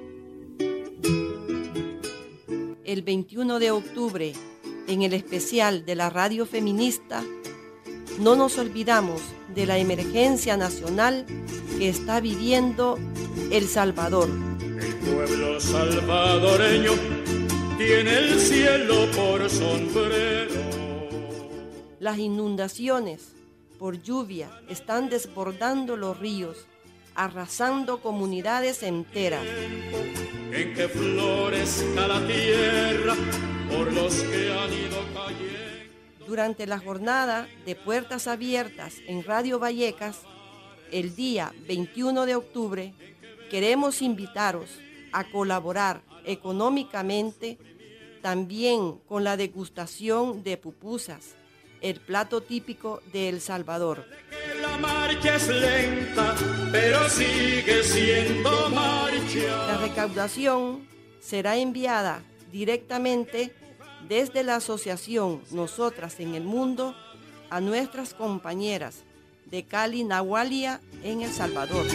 El 21 de octubre, en el especial de la Radio Feminista, no nos olvidamos de la emergencia nacional que está viviendo El Salvador. El pueblo salvadoreño tiene el cielo por sombrero. Las inundaciones por lluvia están desbordando los ríos, arrasando comunidades enteras. En que florezca la tierra por los que han ido cayendo. Durante la jornada de puertas abiertas en Radio Vallecas, el día 21 de octubre, queremos invitaros a colaborar económicamente también con la degustación de pupusas, el plato típico de El Salvador. La marcha es lenta, pero sigue siendo marcha. La recaudación será enviada directamente desde la asociación Nosotras en el Mundo a nuestras compañeras de Cali, Nahualia, en El Salvador.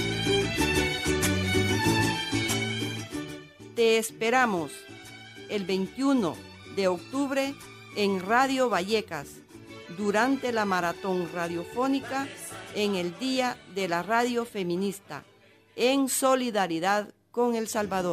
Te esperamos el 21 de octubre en Radio Vallecas durante la maratón radiofónica en el Día de la Radio Feminista, en solidaridad con El Salvador.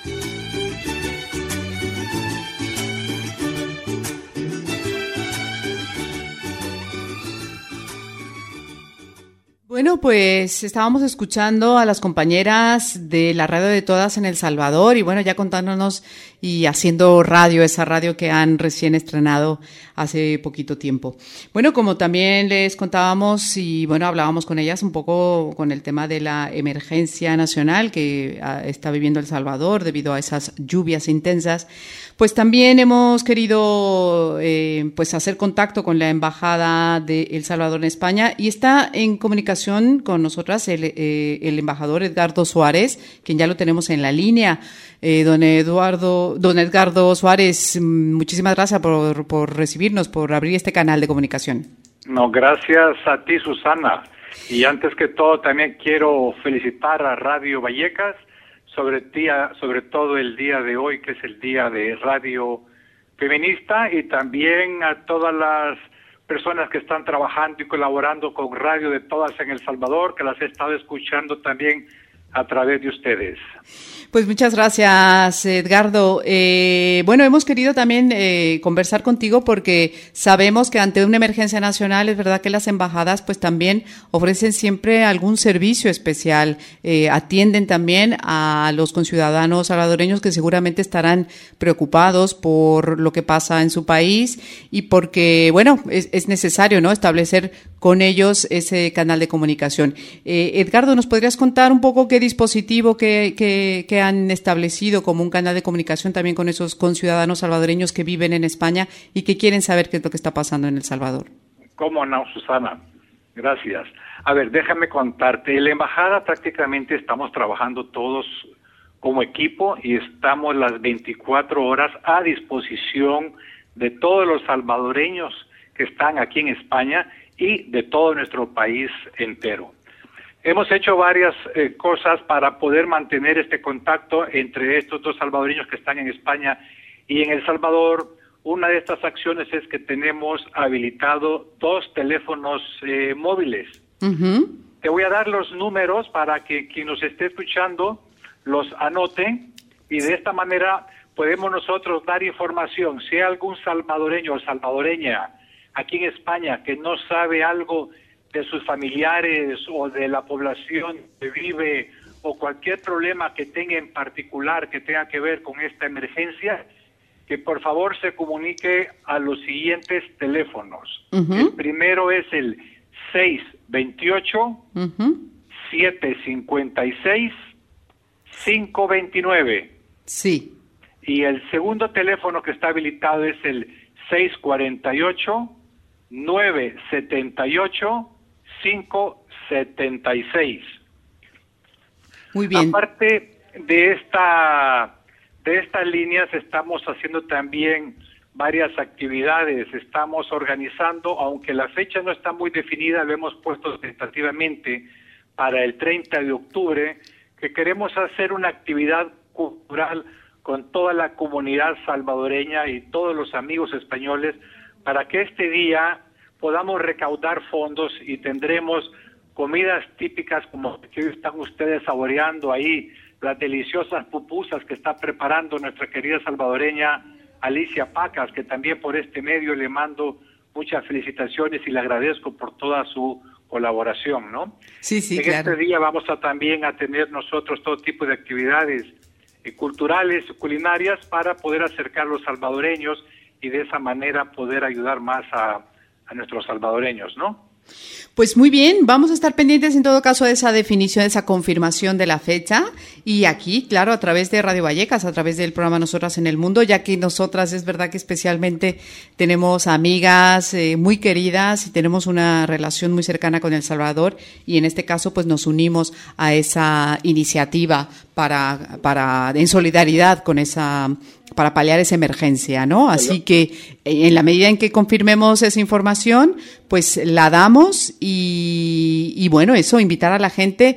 Bueno, pues estábamos escuchando a las compañeras de la radio de todas en El Salvador y bueno, ya contándonos y haciendo radio, esa radio que han recién estrenado hace poquito tiempo. Bueno, como también les contábamos y bueno, hablábamos con ellas un poco con el tema de la emergencia nacional que está viviendo El Salvador debido a esas lluvias intensas, pues también hemos querido pues hacer contacto con la Embajada de El Salvador en España y está en comunicación con nosotras el embajador Edgardo Suárez, quien ya lo tenemos en la línea. Don Edgardo Suárez, muchísimas gracias por recibirnos, por abrir este canal de comunicación. No, gracias a ti, Susana. Y antes que todo, también quiero felicitar a Radio Vallecas sobre todo el día de hoy, que es el Día de Radio Feminista, y también a todas las personas que están trabajando y colaborando con Radio de Todas en El Salvador, que las he estado escuchando también a través de ustedes. Pues muchas gracias, Edgardo. Bueno, hemos querido también conversar contigo porque sabemos que ante una emergencia nacional es verdad que las embajadas pues también ofrecen siempre algún servicio especial, atienden también a los conciudadanos salvadoreños que seguramente estarán preocupados por lo que pasa en su país y porque, bueno, es necesario, ¿no?, establecer con ellos ese canal de comunicación. Edgardo, ¿nos podrías contar un poco qué dispositivo que han establecido como un canal de comunicación también con esos conciudadanos salvadoreños que viven en España y que quieren saber qué es lo que está pasando en El Salvador? ¿Cómo no, Susana? Gracias. A ver, déjame contarte. En la embajada prácticamente estamos trabajando todos como equipo y estamos las 24 horas a disposición de todos los salvadoreños que están aquí en España y de todo nuestro país entero. Hemos hecho varias cosas para poder mantener este contacto entre estos dos salvadoreños que están en España y en El Salvador. Una de estas acciones es que tenemos habilitado 2 teléfonos móviles. Te voy a dar los números para que quien nos esté escuchando los anote y de esta manera podemos nosotros dar información. Si hay algún salvadoreño o salvadoreña aquí en España que no sabe algo de sus familiares o de la población que vive o cualquier problema que tenga en particular que tenga que ver con esta emergencia, que por favor se comunique a los siguientes teléfonos. El primero es el 628-756-529. Sí. Y el segundo teléfono que está habilitado es el 648-978-576. Muy bien. Aparte de estas líneas, estamos haciendo también varias actividades. Estamos organizando, aunque la fecha no está muy definida, lo hemos puesto tentativamente para el 30 de octubre, que queremos hacer una actividad cultural con toda la comunidad salvadoreña y todos los amigos españoles para que este día podamos recaudar fondos y tendremos comidas típicas como que hoy están ustedes saboreando ahí, las deliciosas pupusas que está preparando nuestra querida salvadoreña Alicia Pacas, que también por este medio le mando muchas felicitaciones y le agradezco por toda su colaboración, ¿no? Sí, en claro. Este día vamos a también a tener nosotros todo tipo de actividades culturales, culinarias, para poder acercar a los salvadoreños y de esa manera poder ayudar más a nuestros salvadoreños, ¿no? Pues muy bien, vamos a estar pendientes en todo caso de esa definición, de esa confirmación de la fecha y aquí, claro, a través de Radio Vallecas, a través del programa Nosotras en el Mundo, ya que nosotras es verdad que especialmente tenemos amigas muy queridas y tenemos una relación muy cercana con El Salvador y en este caso pues nos unimos a esa iniciativa para en solidaridad con para paliar esa emergencia, ¿no? Así que en la medida en que confirmemos esa información, pues la damos y bueno, eso, invitar a la gente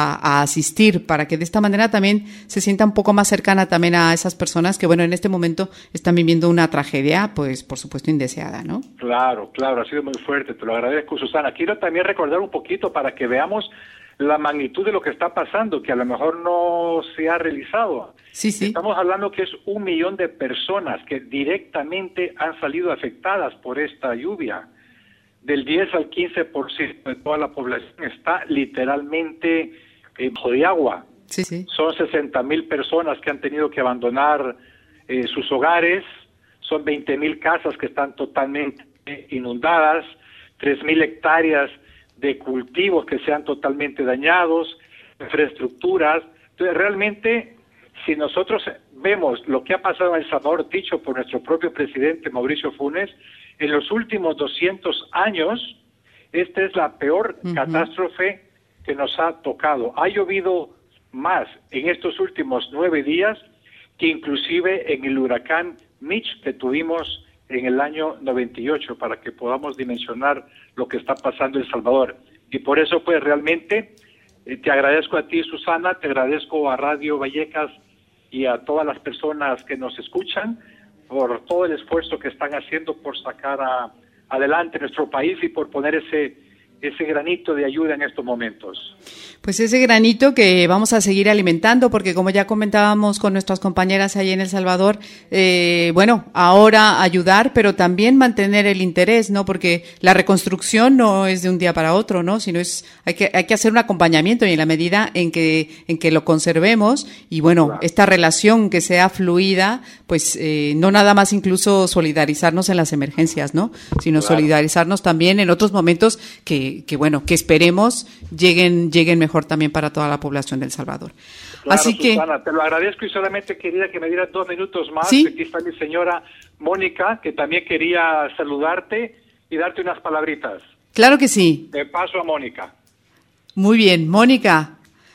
a asistir para que de esta manera también se sienta un poco más cercana también a esas personas que, bueno, en este momento están viviendo una tragedia, pues por supuesto indeseada, ¿no? Claro, ha sido muy fuerte, te lo agradezco, Susana. Quiero también recordar un poquito para que veamos la magnitud de lo que está pasando, que a lo mejor no se ha realizado. Sí. Estamos hablando que es 1 millón de personas que directamente han salido afectadas por esta lluvia. Del 10 al 15% de toda la población está literalmente bajo de agua. Sí. Son 60,000 personas que han tenido que abandonar sus hogares, son 20,000 casas que están totalmente inundadas, 3,000 hectáreas de cultivos que se han totalmente dañados, infraestructuras. Entonces, realmente, si nosotros vemos lo que ha pasado en El Salvador, dicho por nuestro propio presidente Mauricio Funes, en los últimos 200 años, esta es la peor catástrofe que nos ha tocado. Ha llovido más en estos últimos 9 días que inclusive en el huracán Mitch que tuvimos en el año 98, para que podamos dimensionar lo que está pasando en El Salvador. Y por eso, pues, realmente te agradezco a ti, Susana, te agradezco a Radio Vallecas y a todas las personas que nos escuchan por todo el esfuerzo que están haciendo por sacar adelante nuestro país y por poner ese granito de ayuda en estos momentos. Pues ese granito que vamos a seguir alimentando, porque como ya comentábamos con nuestras compañeras ahí en El Salvador, bueno, ahora ayudar, pero también mantener el interés, ¿no? Porque la reconstrucción no es de un día para otro, ¿no? Sino hay que hacer un acompañamiento y en la medida en que lo conservemos y bueno, claro, esta relación que sea fluida, pues no nada más incluso solidarizarnos en las emergencias, ¿no? Sino claro, solidarizarnos también en otros momentos que bueno, que esperemos lleguen mejor también para toda la población de El Salvador. Claro, así Susana, que te lo agradezco y solamente quería que me dieras 2 minutos más. ¿Sí? Aquí está mi señora Mónica, que también quería saludarte y darte unas palabritas. Claro que sí. Te paso a Mónica. Muy bien, Mónica.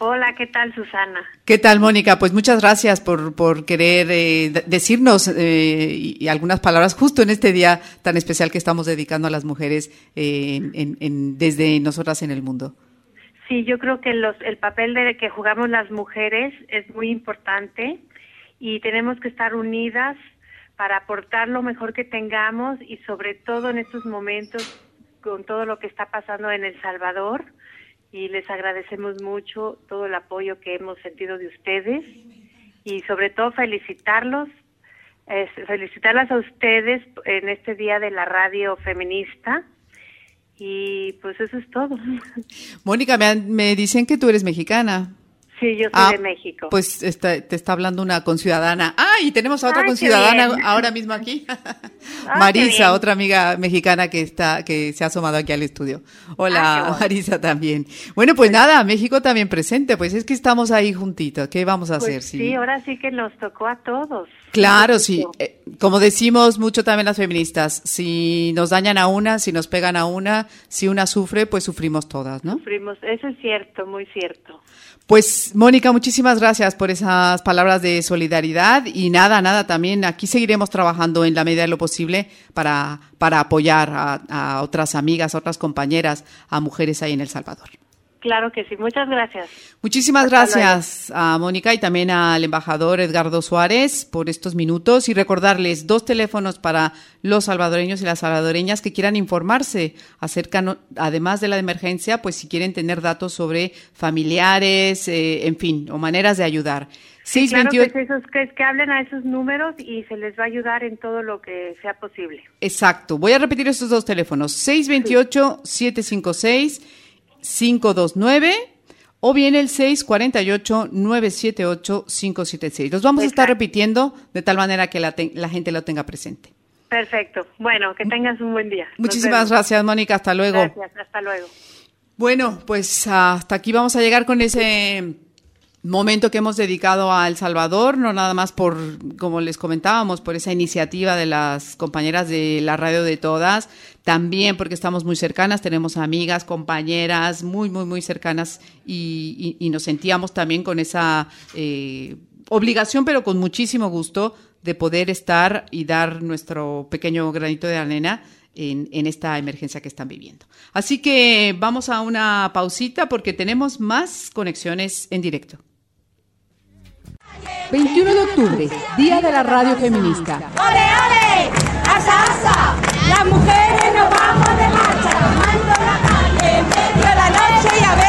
Hola, ¿qué tal, Susana? ¿Qué tal, Mónica? Pues muchas gracias por querer decirnos y algunas palabras justo en este día tan especial que estamos dedicando a las mujeres desde nosotras en el mundo. Sí, yo creo que el papel que jugamos las mujeres es muy importante y tenemos que estar unidas para aportar lo mejor que tengamos y sobre todo en estos momentos con todo lo que está pasando en El Salvador. Y les agradecemos mucho todo el apoyo que hemos sentido de ustedes y sobre todo felicitarlas a ustedes en este día de la radio feminista y pues eso es todo. Mónica, me dicen que tú eres mexicana. Sí, yo soy de México. Pues te está hablando una conciudadana. Y tenemos a otra conciudadana ahora mismo aquí. Marisa, otra amiga mexicana que se ha asomado aquí al estudio. Hola, bueno. Marisa también. Bueno, pues nada, México también presente, pues es que estamos ahí juntitos. ¿Qué vamos a hacer? Sí, ahora sí que nos tocó a todos. Claro, sí. Como decimos mucho también las feministas, si nos dañan a una, si nos pegan a una, si una sufre, pues sufrimos todas, ¿no? Sufrimos, eso es cierto, muy cierto. Pues, Mónica, muchísimas gracias por esas palabras de solidaridad y nada, también aquí seguiremos trabajando en la medida de lo posible para apoyar a otras amigas, a otras compañeras, a mujeres ahí en El Salvador. Claro que sí, muchas gracias. Muchísimas gracias a Mónica y también al embajador Edgardo Suárez por estos minutos y recordarles 2 teléfonos para los salvadoreños y las salvadoreñas que quieran informarse acerca, además de la emergencia, pues si quieren tener datos sobre familiares, en fin, o maneras de ayudar. Sí, claro, que hablen a esos números y se les va a ayudar en todo lo que sea posible. Exacto, voy a repetir estos 2 teléfonos, 628-756-529 o bien el 648-978-576. Los vamos a estar repitiendo de tal manera que la gente lo tenga presente. Perfecto. Bueno, que tengas un buen día. Muchísimas gracias, Mónica. Hasta luego. Gracias, hasta luego. Bueno, pues hasta aquí vamos a llegar con ese momento que hemos dedicado a El Salvador, no nada más por, como les comentábamos, por esa iniciativa de las compañeras de la radio de todas, también porque estamos muy cercanas, tenemos amigas, compañeras muy, muy, muy cercanas y nos sentíamos también con esa obligación, pero con muchísimo gusto de poder estar y dar nuestro pequeño granito de arena en esta emergencia que están viviendo. Así que vamos a una pausita porque tenemos más conexiones en directo. 21 de octubre, Día de la Radio Feminista. ¡Ole, ole! ¡Asa, asa! Las mujeres nos vamos de marcha, tomando la calle en medio de la noche y a